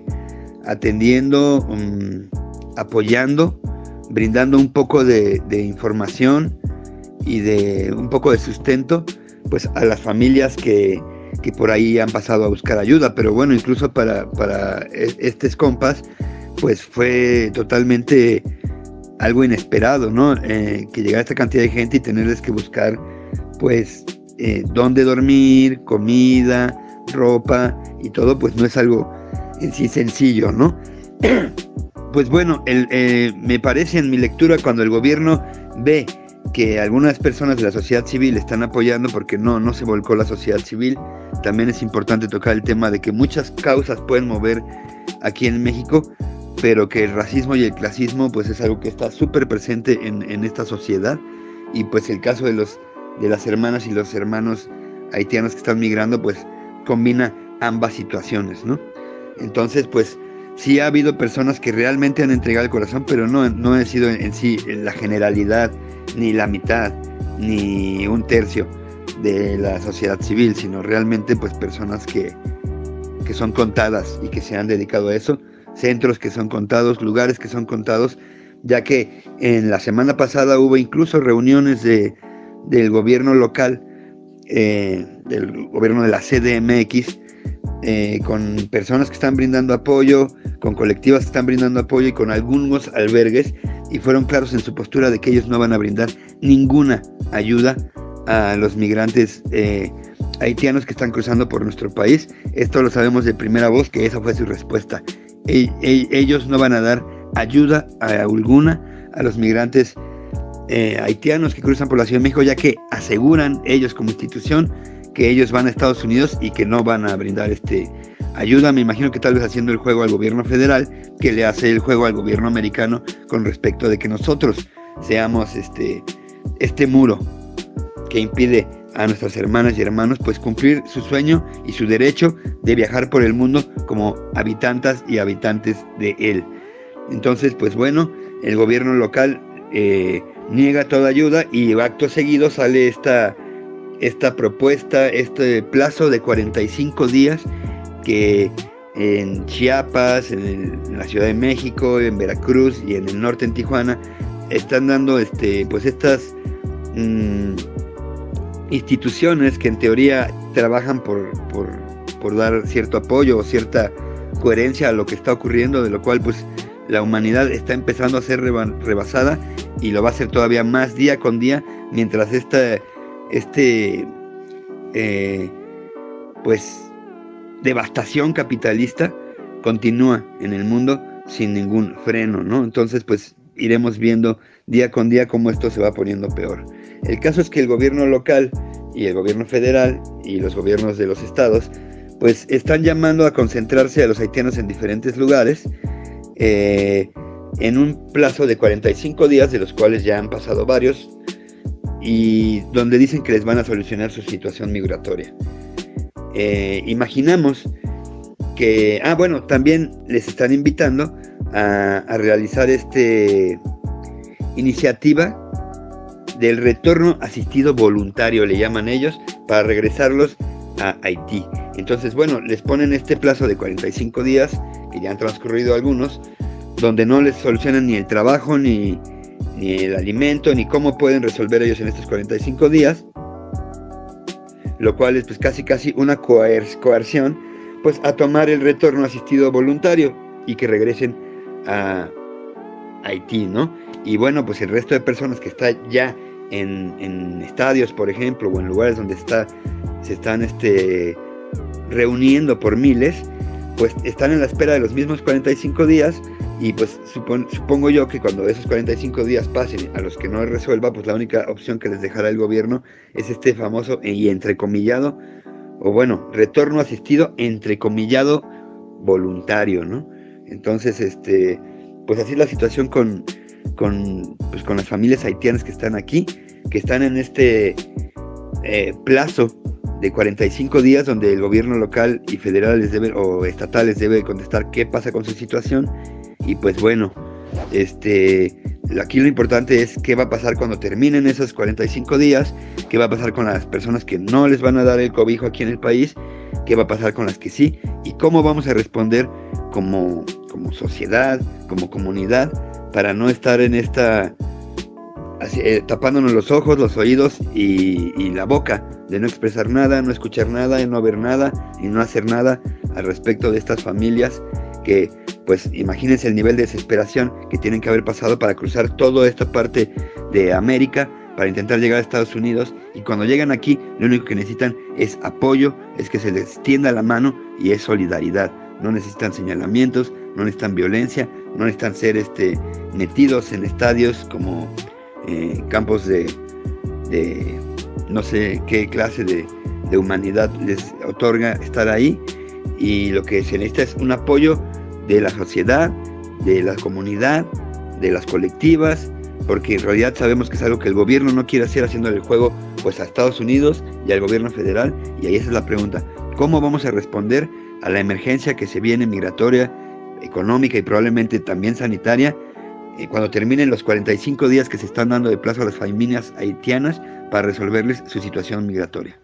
atendiendo, apoyando, brindando un poco de información y de un poco de sustento pues a las familias que por ahí han pasado a buscar ayuda. Pero bueno, incluso para estos compas pues fue totalmente algo inesperado, ¿no? Que llegara esta cantidad de gente y tenerles que buscar pues dónde dormir, comida, ropa y todo, pues no es algo en sí sencillo, ¿no? Pues bueno, me parece en mi lectura, cuando el gobierno ve que algunas personas de la sociedad civil están apoyando, porque no se volcó la sociedad civil, también es importante tocar el tema de que muchas causas pueden mover aquí en México, pero que el racismo y el clasismo pues es algo que está súper presente en esta sociedad, y pues el caso de las hermanas y los hermanos haitianos que están migrando pues combina ambas situaciones, ¿no? Entonces pues sí ha habido personas que realmente han entregado el corazón, pero no ha sido en sí la generalidad, ni la mitad, ni un tercio de la sociedad civil, sino realmente pues personas que son contadas y que se han dedicado a eso, centros que son contados, lugares que son contados, ya que en la semana pasada hubo incluso reuniones del gobierno local, del gobierno de la CDMX, con personas que están brindando apoyo, con colectivas que están brindando apoyo y con algunos albergues, y fueron claros en su postura de que ellos no van a brindar ninguna ayuda a los migrantes haitianos que están cruzando por nuestro país. Esto lo sabemos de primera voz, que esa fue su respuesta. Ellos no van a dar ayuda alguna a los migrantes haitianos que cruzan por la Ciudad de México, ya que aseguran ellos como institución que ellos van a Estados Unidos y que no van a brindar ayuda. Me imagino que tal vez haciendo el juego al gobierno federal, que le hace el juego al gobierno americano con respecto de que nosotros seamos este muro que impide a nuestras hermanas y hermanos pues cumplir su sueño y su derecho de viajar por el mundo como habitantes y habitantes de él. Entonces pues bueno, el gobierno local niega toda ayuda y acto seguido sale esta propuesta, este plazo de 45 días que en Chiapas, en la Ciudad de México, en Veracruz y en el norte en Tijuana están dando pues estas instituciones que en teoría trabajan por dar cierto apoyo o cierta coherencia a lo que está ocurriendo, de lo cual pues la humanidad está empezando a ser rebasada y lo va a hacer todavía más día con día, mientras pues devastación capitalista continúa en el mundo sin ningún freno, ¿no? Entonces pues iremos viendo día con día cómo esto se va poniendo peor. El caso es que el gobierno local y el gobierno federal y los gobiernos de los estados pues están llamando a concentrarse a los haitianos en diferentes lugares en un plazo de 45 días, de los cuales ya han pasado varios, y donde dicen que les van a solucionar su situación migratoria. Imaginamos que, también les están invitando a realizar iniciativa del retorno asistido voluntario, le llaman ellos, para regresarlos a Haití. Entonces, les ponen este plazo de 45 días, que ya han transcurrido algunos, donde no les solucionan ni el trabajo, ni el alimento, ni cómo pueden resolver ellos en estos 45 días, lo cual es pues casi una coerción pues a tomar el retorno asistido voluntario y que regresen a Haití, ¿no? Y pues el resto de personas que está ya en estadios, por ejemplo, o en lugares donde se están reuniendo por miles, pues están en la espera de los mismos 45 días y pues supongo yo que cuando esos 45 días pasen a los que no resuelva, pues la única opción que les dejará el gobierno es este famoso y entrecomillado, retorno asistido entrecomillado voluntario, ¿no? Entonces, pues así es la situación con las familias haitianas que están aquí, que están en plazo de 45 días donde el gobierno local y federal o estatal les debe contestar qué pasa con su situación. Y pues aquí lo importante es qué va a pasar cuando terminen esos 45 días, qué va a pasar con las personas que no les van a dar el cobijo aquí en el país, qué va a pasar con las que sí, y cómo vamos a responder como sociedad, como comunidad, para no estar en tapándonos los ojos, los oídos y la boca, de no expresar nada, no escuchar nada, y no ver nada y no hacer nada al respecto de estas familias que, pues imagínense el nivel de desesperación que tienen que haber pasado para cruzar toda esta parte de América para intentar llegar a Estados Unidos, y cuando llegan aquí lo único que necesitan es apoyo, es que se les tienda la mano y es solidaridad. No necesitan señalamientos, no necesitan violencia, no necesitan ser metidos en estadios como campos de no sé qué clase de humanidad les otorga estar ahí, y lo que se necesita es un apoyo de la sociedad, de la comunidad, de las colectivas, porque en realidad sabemos que es algo que el gobierno no quiere hacer, haciéndole el juego pues a Estados Unidos y al gobierno federal. Y ahí esa es la pregunta: ¿cómo vamos a responder a la emergencia que se viene migratoria, económica y probablemente también sanitaria, cuando terminen los 45 días que se están dando de plazo a las familias haitianas para resolverles su situación migratoria?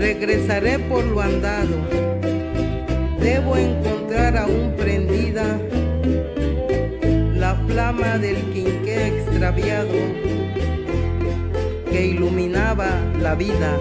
regresaré por lo andado. Debo encontrar aún prendida la flama del quinqué extraviado que iluminaba la vida.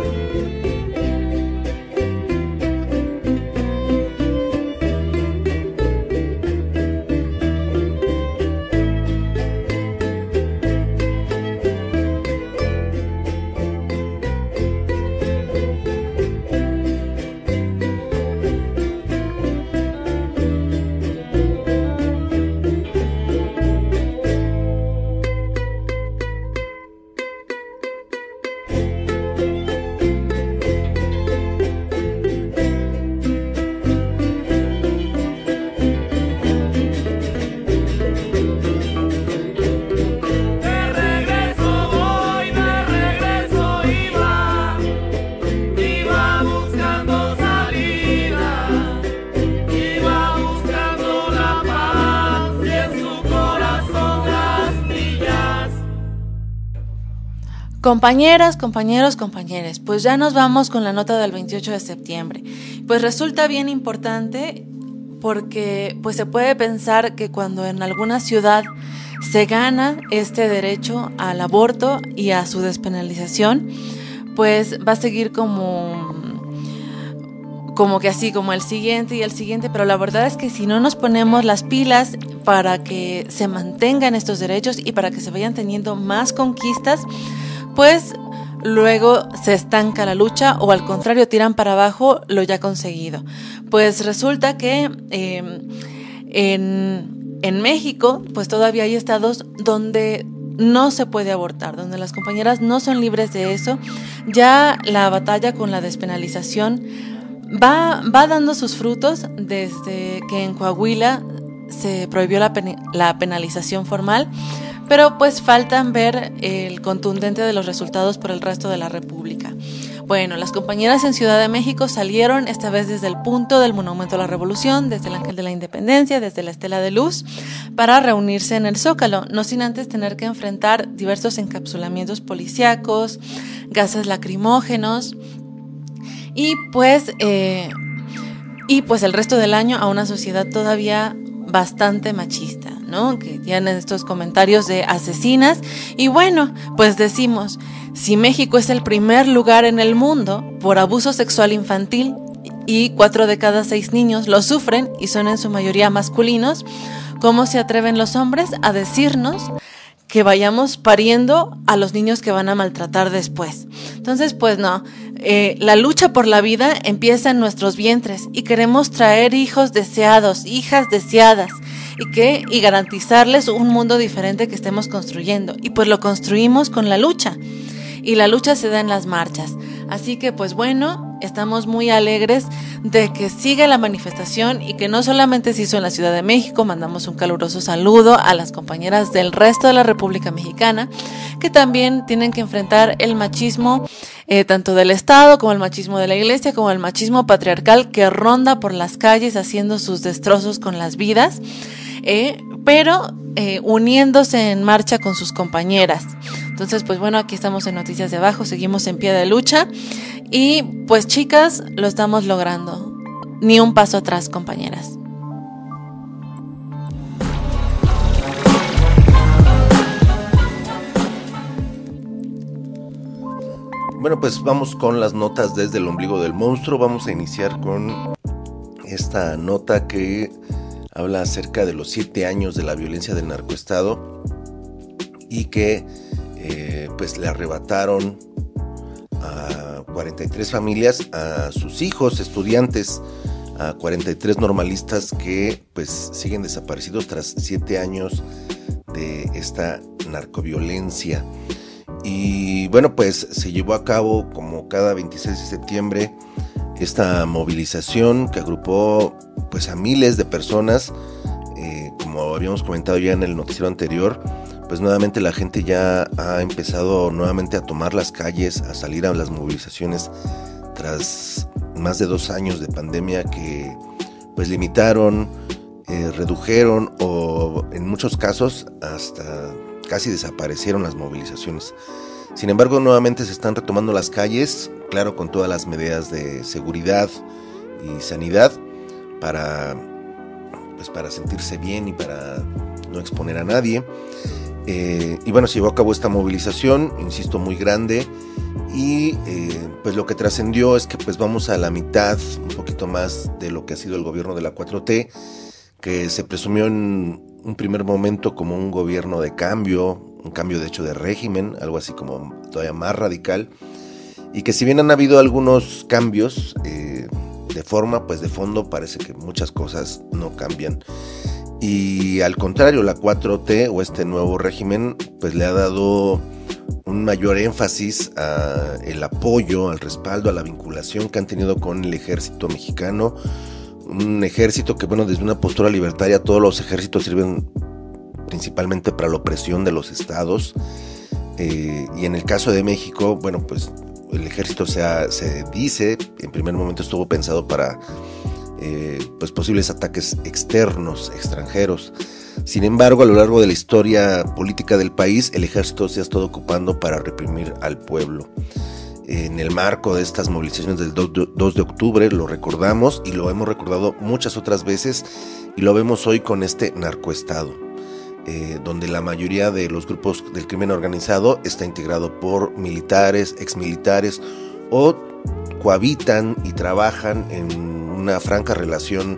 Compañeras, compañeros, compañeres, pues ya nos vamos con la nota del 28 de septiembre. Pues resulta bien importante porque pues se puede pensar que cuando en alguna ciudad se gana este derecho al aborto y a su despenalización, pues va a seguir como que así, como el siguiente y el siguiente, pero la verdad es que si no nos ponemos las pilas para que se mantengan estos derechos y para que se vayan teniendo más conquistas, pues luego se estanca la lucha o al contrario tiran para abajo lo ya conseguido. Pues resulta que en México pues todavía hay estados donde no se puede abortar, donde las compañeras no son libres de eso. Ya la batalla con la despenalización va dando sus frutos desde que en Coahuila se prohibió la penalización formal, pero pues faltan ver el contundente de los resultados por el resto de la República. Bueno, las compañeras en Ciudad de México salieron esta vez desde el punto del Monumento a la Revolución, desde el Ángel de la Independencia, desde la Estela de Luz, para reunirse en el Zócalo, no sin antes tener que enfrentar diversos encapsulamientos policíacos, gases lacrimógenos y pues el resto del año a una sociedad todavía bastante machista, ¿no? Que tienen estos comentarios de asesinas. Y bueno, pues decimos, si México es el primer lugar en el mundo por abuso sexual infantil y 4 de cada 6 niños lo sufren y son en su mayoría masculinos, ¿cómo se atreven los hombres a decirnos que vayamos pariendo a los niños que van a maltratar después? Entonces, pues no, la lucha por la vida empieza en nuestros vientres y queremos traer hijos deseados, hijas deseadas y garantizarles un mundo diferente que estemos construyendo. Y pues lo construimos con la lucha y la lucha se da en las marchas. Así que pues bueno, estamos muy alegres de que siga la manifestación y que no solamente se hizo en la Ciudad de México. Mandamos un caluroso saludo a las compañeras del resto de la República Mexicana que también tienen que enfrentar el machismo tanto del Estado como el machismo de la Iglesia como el machismo patriarcal que ronda por las calles haciendo sus destrozos con las vidas, pero uniéndose en marcha con sus compañeras. Entonces, pues bueno, aquí estamos en Noticias de Abajo, seguimos en pie de lucha y pues chicas, lo estamos logrando. Ni un paso atrás, compañeras. Bueno, pues vamos con las notas desde el ombligo del monstruo. Vamos a iniciar con esta nota que habla acerca de los 7 años de la violencia del narcoestado y que pues le arrebataron a 43 familias, a sus hijos estudiantes, a 43 normalistas que pues siguen desaparecidos tras 7 años de esta narcoviolencia. Y bueno, pues se llevó a cabo como cada 26 de septiembre esta movilización que agrupó pues a miles de personas, como habíamos comentado ya en el noticiero anterior. Pues nuevamente la gente ya ha empezado nuevamente a tomar las calles, a salir a las movilizaciones tras más de 2 años de pandemia que pues limitaron, redujeron o en muchos casos hasta casi desaparecieron las movilizaciones. Sin embargo, nuevamente se están retomando las calles, claro, con todas las medidas de seguridad y sanidad para sentirse bien y para no exponer a nadie. Y bueno, se llevó a cabo esta movilización, insisto, muy grande, y pues lo que trascendió es que pues vamos a la mitad, un poquito más de lo que ha sido el gobierno de la 4T, que se presumió en un primer momento como un gobierno de cambio, un cambio de hecho de régimen, algo así como todavía más radical, y que si bien han habido algunos cambios de forma, pues de fondo parece que muchas cosas no cambian. Y al contrario, la 4T o este nuevo régimen pues le ha dado un mayor énfasis al apoyo, al respaldo, a la vinculación que han tenido con el ejército mexicano. Un ejército que, bueno, desde una postura libertaria, todos los ejércitos sirven principalmente para la opresión de los estados. Y en el caso de México, bueno, pues el ejército se dice, en primer momento estuvo pensado para pues posibles ataques externos, extranjeros. Sin embargo, a lo largo de la historia política del país, el ejército se ha estado ocupando para reprimir al pueblo. En el marco de estas movilizaciones del 2 de octubre, lo recordamos y lo hemos recordado muchas otras veces, y lo vemos hoy con este narcoestado, donde la mayoría de los grupos del crimen organizado está integrado por militares, exmilitares, o cohabitan y trabajan en una franca relación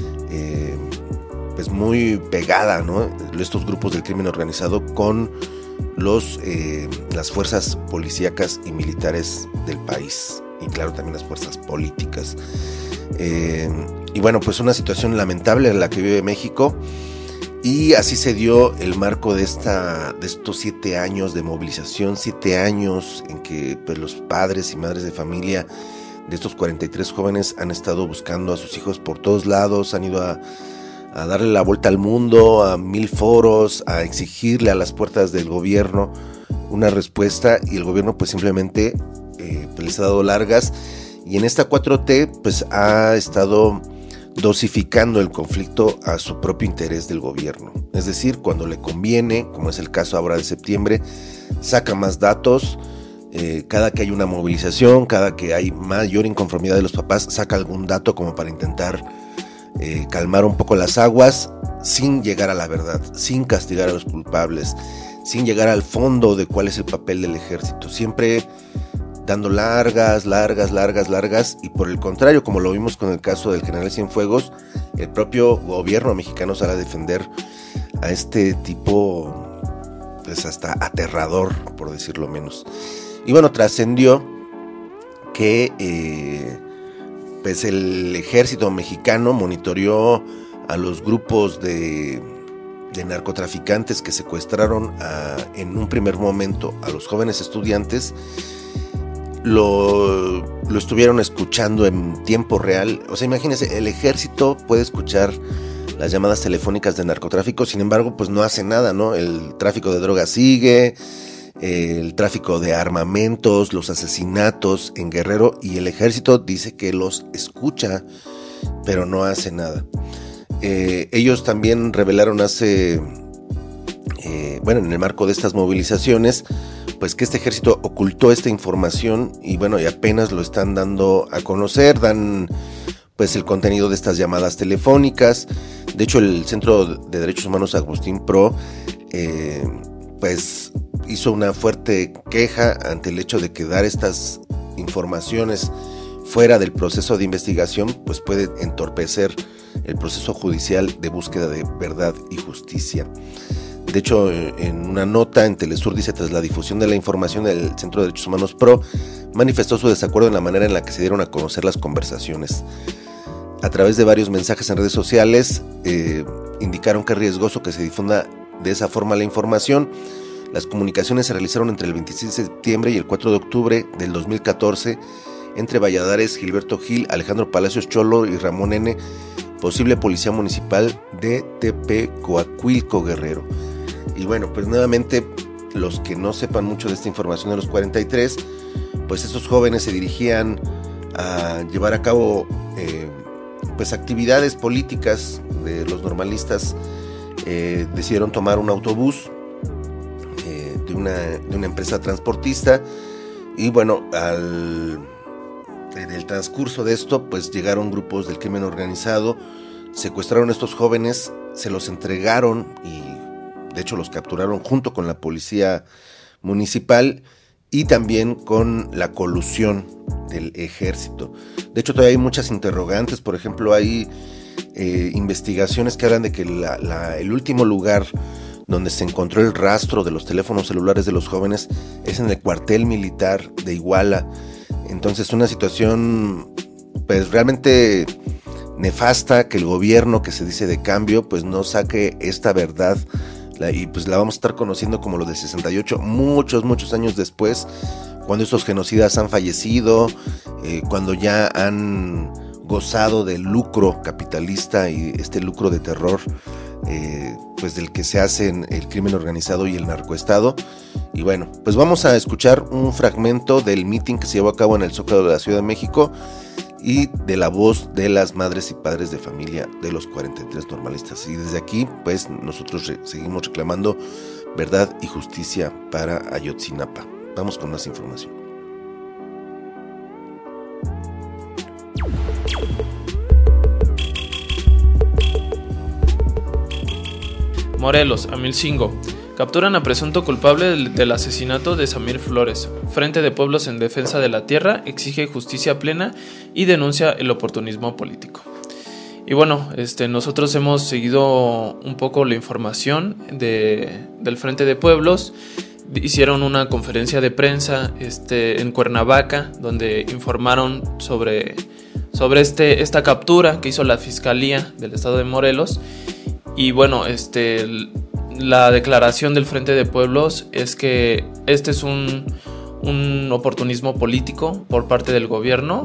pues muy pegada, ¿no? Estos grupos del crimen organizado con las fuerzas policíacas y militares del país, y claro, también las fuerzas políticas. Y bueno, pues una situación lamentable en la que vive México, y así se dio el marco de estos 7 años de movilización, 7 años en que pues, los padres y madres de familia de estos 43 jóvenes han estado buscando a sus hijos por todos lados, han ido a darle la vuelta al mundo, a 1000 foros, a exigirle a las puertas del gobierno una respuesta, y el gobierno pues simplemente pues les ha dado largas, y en esta 4T pues ha estado dosificando el conflicto a su propio interés del gobierno. Es decir, cuando le conviene, como es el caso ahora de septiembre, saca más datos. Cada que hay una movilización, cada que hay mayor inconformidad de los papás, saca algún dato como para intentar calmar un poco las aguas, sin llegar a la verdad, sin castigar a los culpables, sin llegar al fondo de cuál es el papel del ejército, siempre dando largas, y por el contrario, como lo vimos con el caso del general Cienfuegos, el propio gobierno mexicano sale a defender a este tipo, pues hasta aterrador, por decirlo menos. Y bueno, trascendió que pues el ejército mexicano monitoreó a los grupos de narcotraficantes que secuestraron en un primer momento a los jóvenes estudiantes. Lo estuvieron escuchando en tiempo real. O sea, imagínense, el ejército puede escuchar las llamadas telefónicas de narcotráfico, sin embargo, pues no hace nada, ¿no? El tráfico de drogas sigue, el tráfico de armamentos, los asesinatos en Guerrero, y el ejército dice que los escucha, pero no hace nada. Ellos también revelaron en el marco de estas movilizaciones, pues que este ejército ocultó esta información, y bueno, y apenas lo están dando a conocer, dan pues el contenido de estas llamadas telefónicas. De hecho, el Centro de Derechos Humanos Agustín Pro pues hizo una fuerte queja ante el hecho de que dar estas informaciones fuera del proceso de investigación pues puede entorpecer el proceso judicial de búsqueda de verdad y justicia. De hecho, en una nota en Telesur dice: tras la difusión de la información del Centro de Derechos Humanos Pro, manifestó su desacuerdo en la manera en la que se dieron a conocer las conversaciones. A través de varios mensajes en redes sociales, indicaron que es riesgoso que se difunda de esa forma la información. Las comunicaciones se realizaron entre el 26 de septiembre y el 4 de octubre del 2014 entre Valladares, Gilberto Gil, Alejandro Palacios Cholo y Ramón N., posible policía municipal de Tepecoacuilco, Guerrero. Y bueno, pues nuevamente, los que no sepan mucho de esta información de los 43, pues esos jóvenes se dirigían a llevar a cabo pues actividades políticas. De los normalistas decidieron tomar un autobús de una empresa transportista. Y bueno, en el transcurso de esto, pues llegaron grupos del crimen organizado, secuestraron a estos jóvenes, se los entregaron y de hecho los capturaron junto con la policía municipal y también con la colusión del ejército. De hecho, todavía hay muchas interrogantes. Por ejemplo, hay investigaciones que hablan de que el último lugar donde se encontró el rastro de los teléfonos celulares de los jóvenes es en el cuartel militar de Iguala. Entonces, una situación pues realmente nefasta, que el gobierno que se dice de cambio pues no saque esta verdad, y pues la vamos a estar conociendo como lo del 68 muchos años después, cuando estos genocidas han fallecido, cuando ya han gozado del lucro capitalista y este lucro de terror pues del que se hacen el crimen organizado y el narcoestado. Y bueno, pues vamos a escuchar un fragmento del meeting que se llevó a cabo en el Zócalo de la Ciudad de México y de la voz de las madres y padres de familia de los 43 normalistas. Y desde aquí, pues nosotros seguimos reclamando verdad y justicia para Ayotzinapa. Vamos con más información. Morelos, Amilcingo. Capturan a presunto culpable del asesinato de Samir Flores. Frente de Pueblos en Defensa de la Tierra exige justicia plena y denuncia el oportunismo político. Y bueno, nosotros hemos seguido un poco la información del Frente de Pueblos. Hicieron una conferencia de prensa en Cuernavaca, donde informaron sobre esta captura que hizo la Fiscalía del Estado de Morelos. Y bueno, la declaración del Frente de Pueblos es que este es un oportunismo político por parte del gobierno.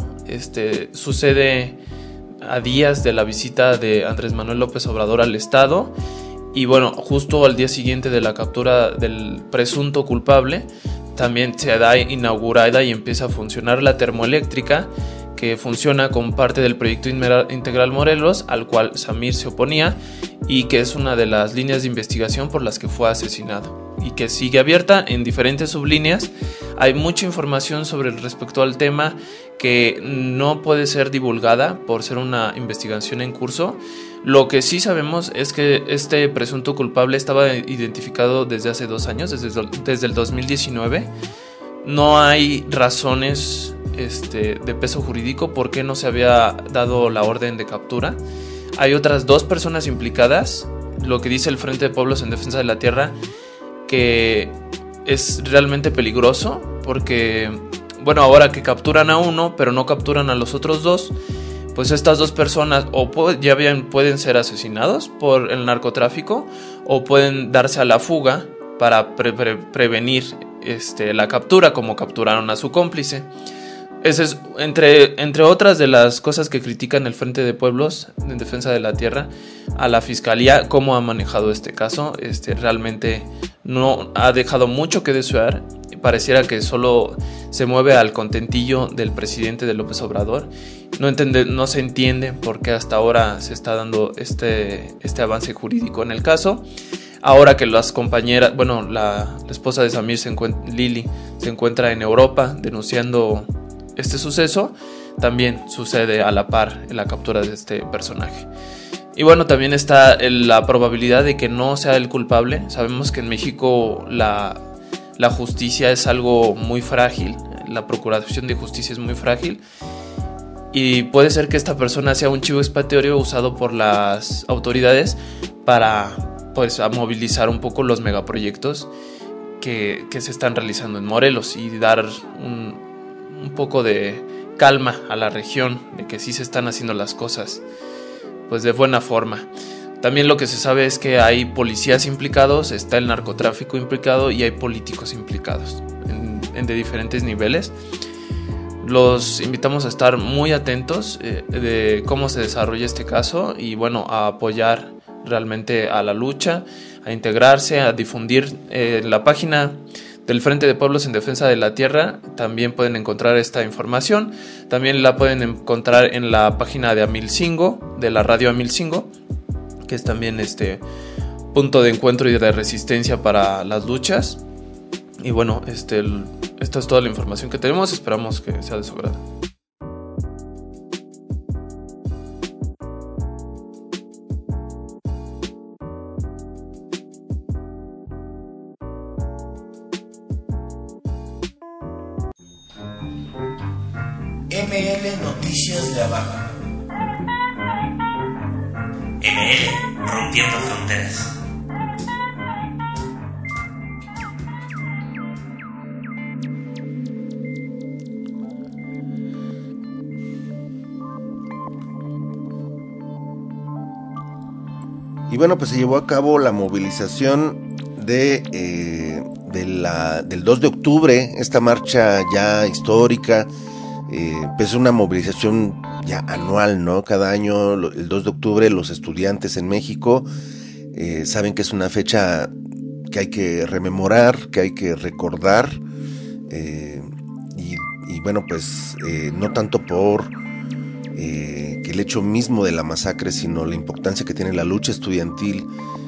Sucede a días de la visita de Andrés Manuel López Obrador al estado, y bueno, justo al día siguiente de la captura del presunto culpable, también se da inaugurada y empieza a funcionar la termoeléctrica, que funciona como parte del proyecto Integral Morelos, al cual Samir se oponía, y que es una de las líneas de investigación por las que fue asesinado, y que sigue abierta en diferentes sublíneas. Hay mucha información respecto al tema que no puede ser divulgada por ser una investigación en curso. Lo que sí sabemos es que este presunto culpable estaba identificado desde hace 2 años, desde el 2019. No hay razones de peso jurídico por qué no se había dado la orden de captura. Hay otras 2 personas implicadas. Lo que dice el Frente de Pueblos en Defensa de la Tierra, que es realmente peligroso, porque bueno, ahora que capturan a uno pero no capturan a los otros 2, pues estas 2 personas ya bien pueden ser asesinados por el narcotráfico, o pueden darse a la fuga para prevenir la captura, como capturaron a su cómplice. Ese es entre otras de las cosas que critican el Frente de Pueblos en Defensa de la Tierra a la Fiscalía, cómo ha manejado este caso. Realmente no ha dejado mucho que desear. Pareciera que solo se mueve al contentillo del presidente de López Obrador. No se entiende por qué hasta ahora se está dando este avance jurídico en el caso. Ahora que las compañeras, bueno, la esposa de Samir, Lili, se encuentra en Europa denunciando este suceso, también sucede a la par en la captura de este personaje. Y bueno, también está la probabilidad de que no sea el culpable. Sabemos que en México la justicia es algo muy frágil, la procuración de justicia es muy frágil, y puede ser que esta persona sea un chivo expiatorio usado por las autoridades para a movilizar un poco los megaproyectos que se están realizando en Morelos, y dar un poco de calma a la región de que sí se están haciendo las cosas pues de buena forma. También lo que se sabe es que hay policías implicados, está el narcotráfico implicado y hay políticos implicados de diferentes niveles. Los invitamos a estar muy atentos de cómo se desarrolla este caso, y bueno, a apoyar realmente a la lucha, a integrarse, a difundir la página del Frente de Pueblos en Defensa de la Tierra. También pueden encontrar esta información. También la pueden encontrar en la página de Amilcingo, de la radio Amilcingo, que es también punto de encuentro y de resistencia para las luchas. Y bueno, esta es toda la información que tenemos, esperamos que sea de su agrado. ML Noticias de Abajo. ML Rompiendo Fronteras. Y bueno, pues se llevó a cabo la movilización del 2 de octubre, esta marcha ya histórica, pues una movilización ya anual, ¿no? Cada año, el 2 de octubre, los estudiantes en México saben que es una fecha que hay que rememorar, que hay que recordar, y bueno, pues no tanto por que el hecho mismo de la masacre, sino la importancia que tiene la lucha estudiantil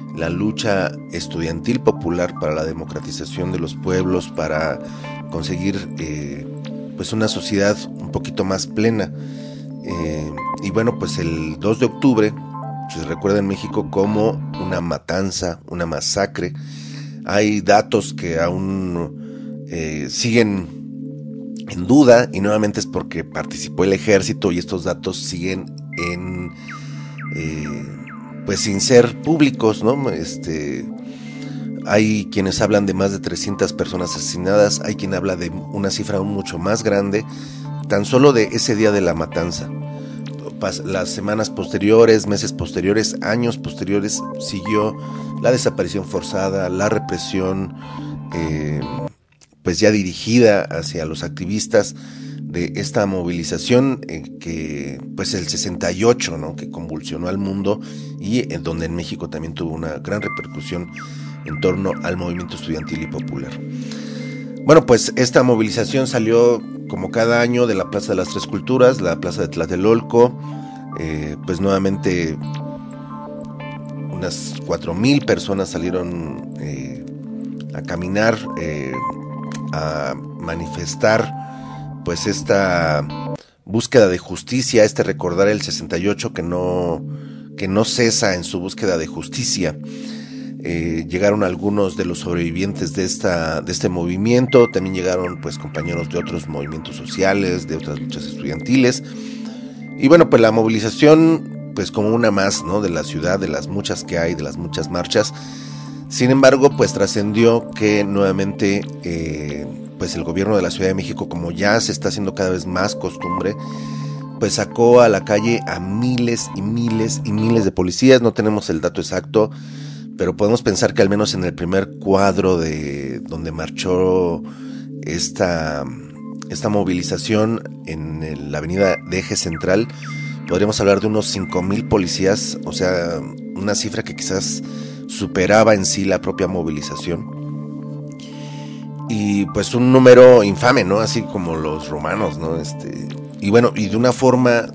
popular para la democratización de los pueblos, para conseguir pues una sociedad un poquito más plena. Y bueno, pues el 2 de octubre se recuerda en México como una matanza, una masacre. Hay datos que aún siguen en duda, y nuevamente es porque participó el ejército y estos datos siguen pues sin ser públicos, ¿no? Hay quienes hablan de más de 300 personas asesinadas, hay quien habla de una cifra aún mucho más grande, tan solo de ese día de la matanza. Las semanas posteriores, meses posteriores, años posteriores, siguió la desaparición forzada, la represión, pues ya dirigida hacia los activistas de esta movilización, que pues el 68, ¿no? Que convulsionó al mundo, y en donde en México también tuvo una gran repercusión en torno al movimiento estudiantil y popular. Bueno, pues esta movilización salió como cada año de la Plaza de las Tres Culturas, la Plaza de Tlatelolco. Pues nuevamente unas 4,000 personas salieron a caminar, a manifestar pues esta búsqueda de justicia, recordar el 68 que no cesa en su búsqueda de justicia. Llegaron algunos de los sobrevivientes de este movimiento, también llegaron pues compañeros de otros movimientos sociales, de otras luchas estudiantiles, y bueno, pues la movilización pues como una más, ¿no? De la ciudad, de las muchas que hay, de las muchas marchas. Sin embargo, pues trascendió que nuevamente pues el gobierno de la Ciudad de México, como ya se está haciendo cada vez más costumbre, pues sacó a la calle a miles y miles y miles de policías. No tenemos el dato exacto, pero podemos pensar que al menos en el primer cuadro de donde marchó esta movilización en la avenida de Eje Central, podríamos hablar de unos 5,000 policías, o sea, una cifra que quizás superaba en sí la propia movilización. Y pues un número infame, ¿no? Así como los romanos, ¿no? Y bueno, y de una forma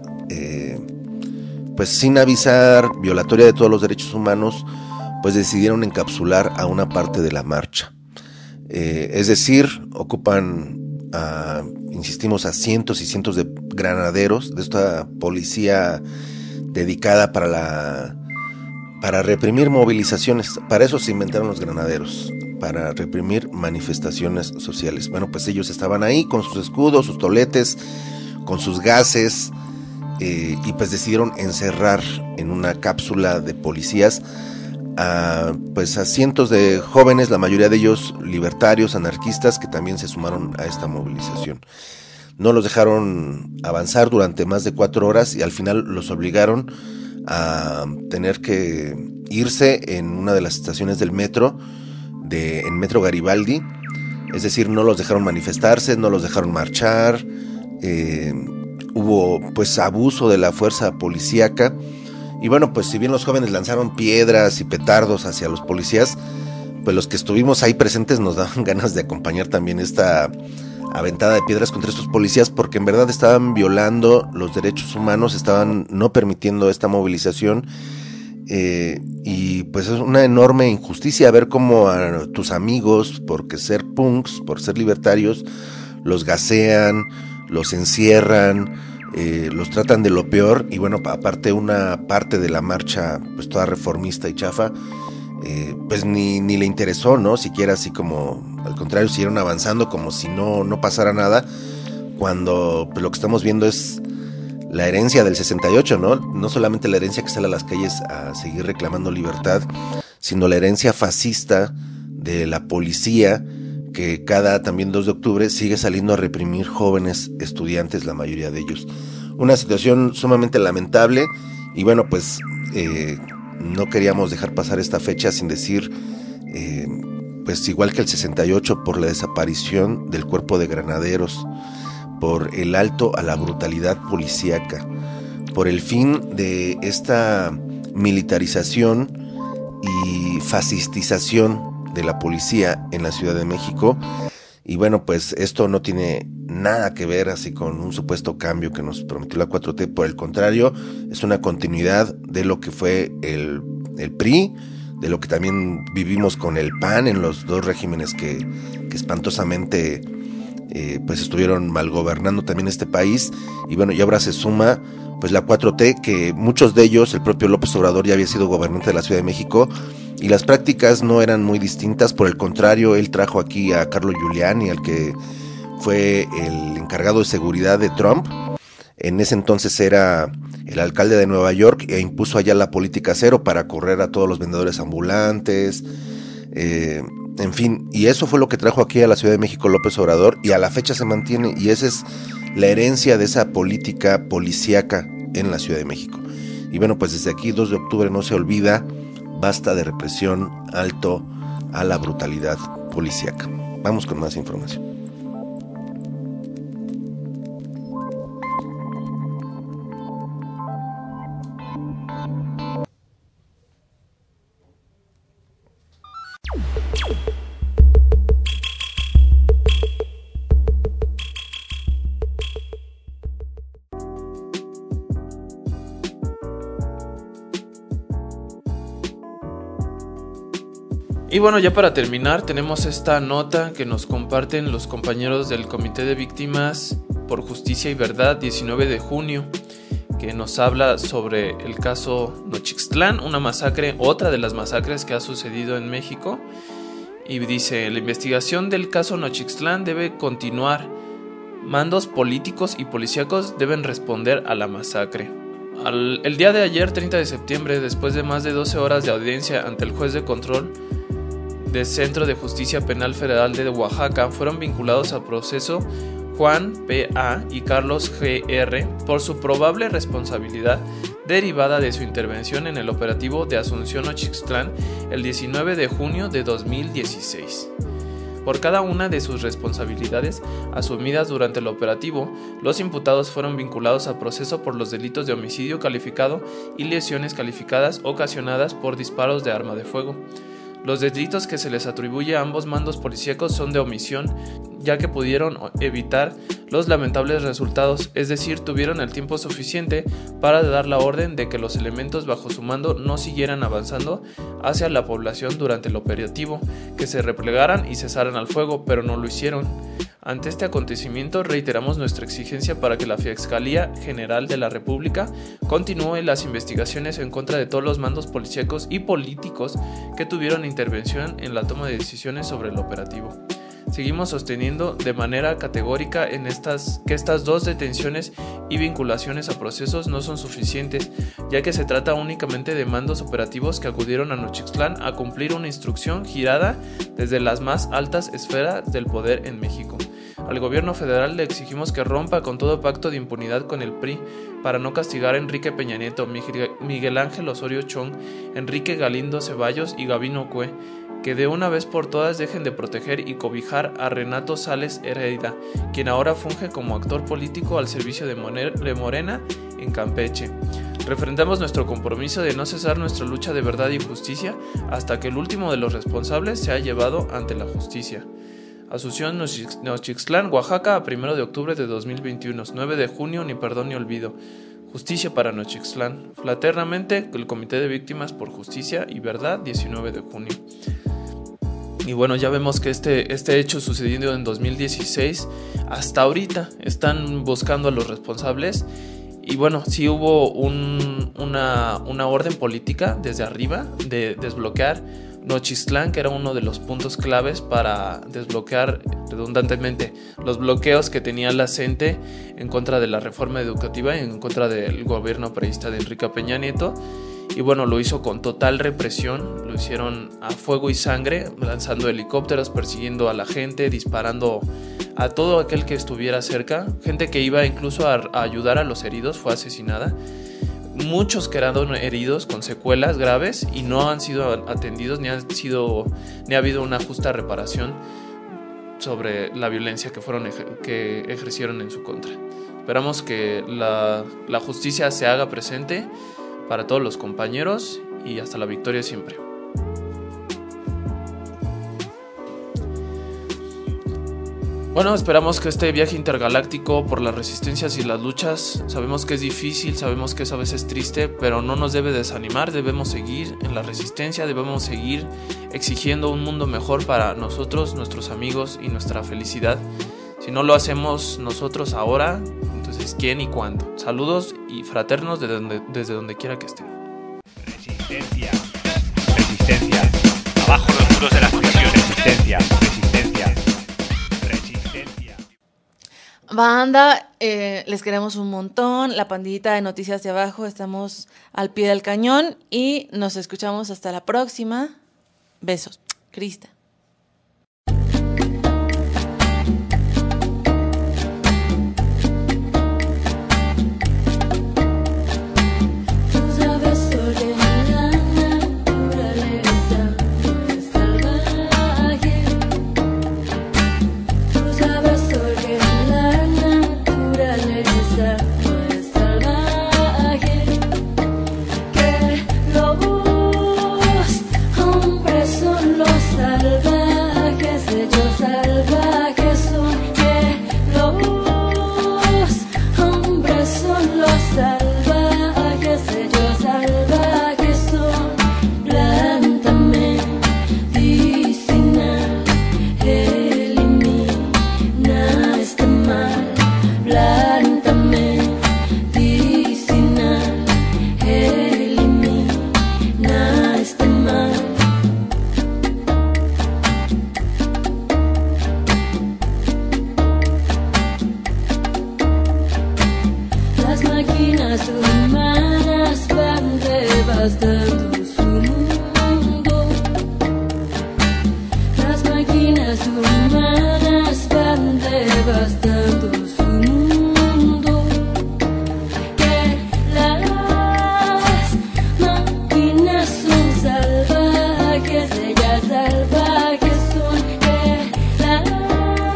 pues sin avisar, violatoria de todos los derechos humanos, pues decidieron encapsular a una parte de la marcha. Es decir, ocupan insistimos, a cientos y cientos de granaderos de esta policía dedicada para reprimir movilizaciones. Para eso se inventaron los granaderos, para reprimir manifestaciones sociales. Bueno, pues ellos estaban ahí con sus escudos, sus toletes, con sus gases, y pues decidieron encerrar en una cápsula de policías a cientos de jóvenes, la mayoría de ellos libertarios, anarquistas, que también se sumaron a esta movilización. No los dejaron avanzar durante más de 4 horas y al final los obligaron a tener que irse en una de las estaciones del metro, en Metro Garibaldi. Es decir, no los dejaron manifestarse, no los dejaron marchar, hubo pues abuso de la fuerza policíaca. Y bueno, pues si bien los jóvenes lanzaron piedras y petardos hacia los policías, pues los que estuvimos ahí presentes nos daban ganas de acompañar también esta aventada de piedras contra estos policías, porque en verdad estaban violando los derechos humanos, estaban no permitiendo esta movilización, y pues es una enorme injusticia ver cómo a tus amigos, por ser punks, por ser libertarios, los gasean, los encierran, los tratan de lo peor. Y bueno, aparte una parte de la marcha pues toda reformista y chafa, pues ni le interesó, ¿no? Siquiera así como, al contrario, siguieron avanzando como si no pasara nada, cuando pues, lo que estamos viendo es la herencia del 68, ¿no? No solamente la herencia que sale a las calles a seguir reclamando libertad, sino la herencia fascista de la policía, que cada también 2 de octubre sigue saliendo a reprimir jóvenes estudiantes, la mayoría de ellos. Una situación sumamente lamentable, y bueno, pues no queríamos dejar pasar esta fecha sin decir, pues igual que el 68, por la desaparición del cuerpo de granaderos, por el alto a la brutalidad policíaca, por el fin de esta militarización y fascistización de la policía en la Ciudad de México. Y bueno, pues esto no tiene nada que ver así con un supuesto cambio que nos prometió la 4T, por el contrario, es una continuidad de lo que fue el PRI, de lo que también vivimos con el PAN en los 2 regímenes que espantosamente pues estuvieron mal gobernando también este país. Y bueno, y ahora se suma pues la 4T, que muchos de ellos, el propio López Obrador ya había sido gobernante de la Ciudad de México, y las prácticas no eran muy distintas. Por el contrario, él trajo aquí a Carlo Giuliani, al que fue el encargado de seguridad de Trump. En ese entonces era el alcalde de Nueva York, e impuso allá la política cero para correr a todos los vendedores ambulantes, en fin, y eso fue lo que trajo aquí a la Ciudad de México López Obrador, y a la fecha se mantiene, y esa es la herencia de esa política policíaca en la Ciudad de México. Y bueno, pues desde aquí 2 de octubre no se olvida, basta de represión, alto a la brutalidad policíaca. Vamos con más información. Y bueno, ya para terminar, tenemos esta nota que nos comparten los compañeros del Comité de Víctimas por Justicia y Verdad, 19 de junio, que nos habla sobre el caso Nochixtlán, una masacre, otra de las masacres que ha sucedido en México. Y dice: la investigación del caso Nochixtlán debe continuar. Mandos políticos y policíacos deben responder a la masacre. El día de ayer, 30 de septiembre, después de más de 12 horas de audiencia ante el juez de control del Centro de Justicia Penal Federal de Oaxaca, fueron vinculados a proceso Juan P.A. y Carlos G.R. por su probable responsabilidad derivada de su intervención en el operativo de Asunción Nochixtlán el 19 de junio de 2016. Por cada una de sus responsabilidades asumidas durante el operativo, los imputados fueron vinculados a proceso por los delitos de homicidio calificado y lesiones calificadas ocasionadas por disparos de arma de fuego. Los delitos que se les atribuye a ambos mandos policíacos son de omisión, ya que pudieron evitar los lamentables resultados, es decir, tuvieron el tiempo suficiente para dar la orden de que los elementos bajo su mando no siguieran avanzando hacia la población durante el operativo, que se replegaran y cesaran al fuego, pero no lo hicieron. Ante este acontecimiento, reiteramos nuestra exigencia para que la Fiscalía General de la República continúe las investigaciones en contra de todos los mandos policíacos y políticos que tuvieron intervención en la toma de decisiones sobre el operativo. Seguimos sosteniendo de manera categórica que estas 2 detenciones y vinculaciones a procesos no son suficientes, ya que se trata únicamente de mandos operativos que acudieron a Nochixtlán a cumplir una instrucción girada desde las más altas esferas del poder en México. Al gobierno federal le exigimos que rompa con todo pacto de impunidad con el PRI para no castigar a Enrique Peña Nieto, Miguel Ángel Osorio Chong, Enrique Galindo Ceballos y Gabino Cue, que de una vez por todas dejen de proteger y cobijar a Renato Sales Heredia, quien ahora funge como actor político al servicio de Morena en Campeche. Refrendamos nuestro compromiso de no cesar nuestra lucha de verdad y justicia hasta que el último de los responsables sea llevado ante la justicia. Asunción Nochixtlán, Oaxaca, a 1 de octubre de 2021, 9 de junio, ni perdón ni olvido. Justicia para Nochixtlán. Fraternamente, el Comité de Víctimas por Justicia y Verdad, 19 de junio. Y bueno, ya vemos que este hecho sucedido en 2016, hasta ahorita están buscando a los responsables. Y bueno, sí hubo una orden política desde arriba de desbloquear Nochixtlán, que era uno de los puntos claves para desbloquear redundantemente los bloqueos que tenía la CENTE en contra de la reforma educativa y en contra del gobierno priista de Enrique Peña Nieto. Y bueno, lo hizo con total represión, lo hicieron a fuego y sangre, lanzando helicópteros, persiguiendo a la gente, disparando a todo aquel que estuviera cerca. Gente que iba incluso a ayudar a los heridos fue asesinada. Muchos quedaron heridos con secuelas graves y no han sido atendidos ni ha habido una justa reparación sobre la violencia que ejercieron en su contra. Esperamos que la justicia se haga presente para todos los compañeros y hasta la victoria siempre. Bueno, esperamos que este viaje intergaláctico por las resistencias y las luchas, sabemos que es difícil, sabemos que es a veces triste, pero no nos debe desanimar, debemos seguir en la resistencia, debemos seguir exigiendo un mundo mejor para nosotros, nuestros amigos y nuestra felicidad. Si no lo hacemos nosotros ahora, entonces ¿quién y cuándo? Saludos y fraternos desde donde quiera que estén. Resistencia, resistencia, abajo los muros de las prisiones, resistencia, resistencia. Banda, les queremos un montón. La pandillita de Noticias de Abajo, estamos al pie del cañón y nos escuchamos hasta la próxima. Besos. Crista.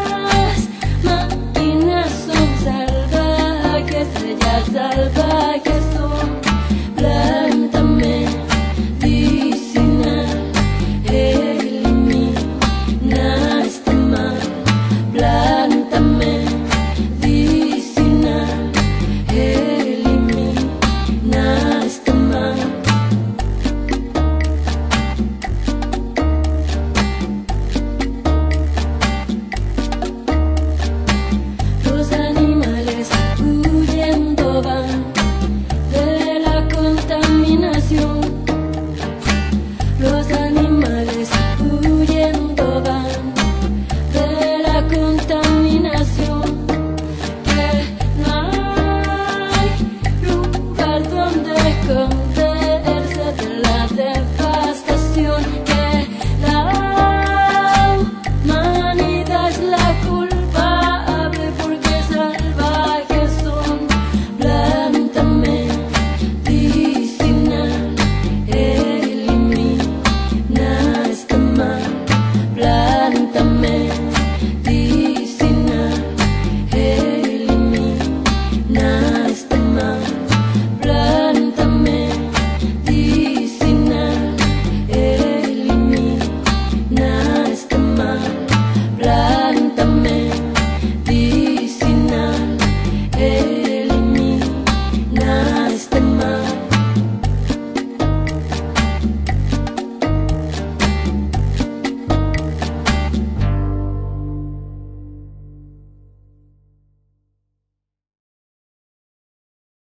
Salvaje.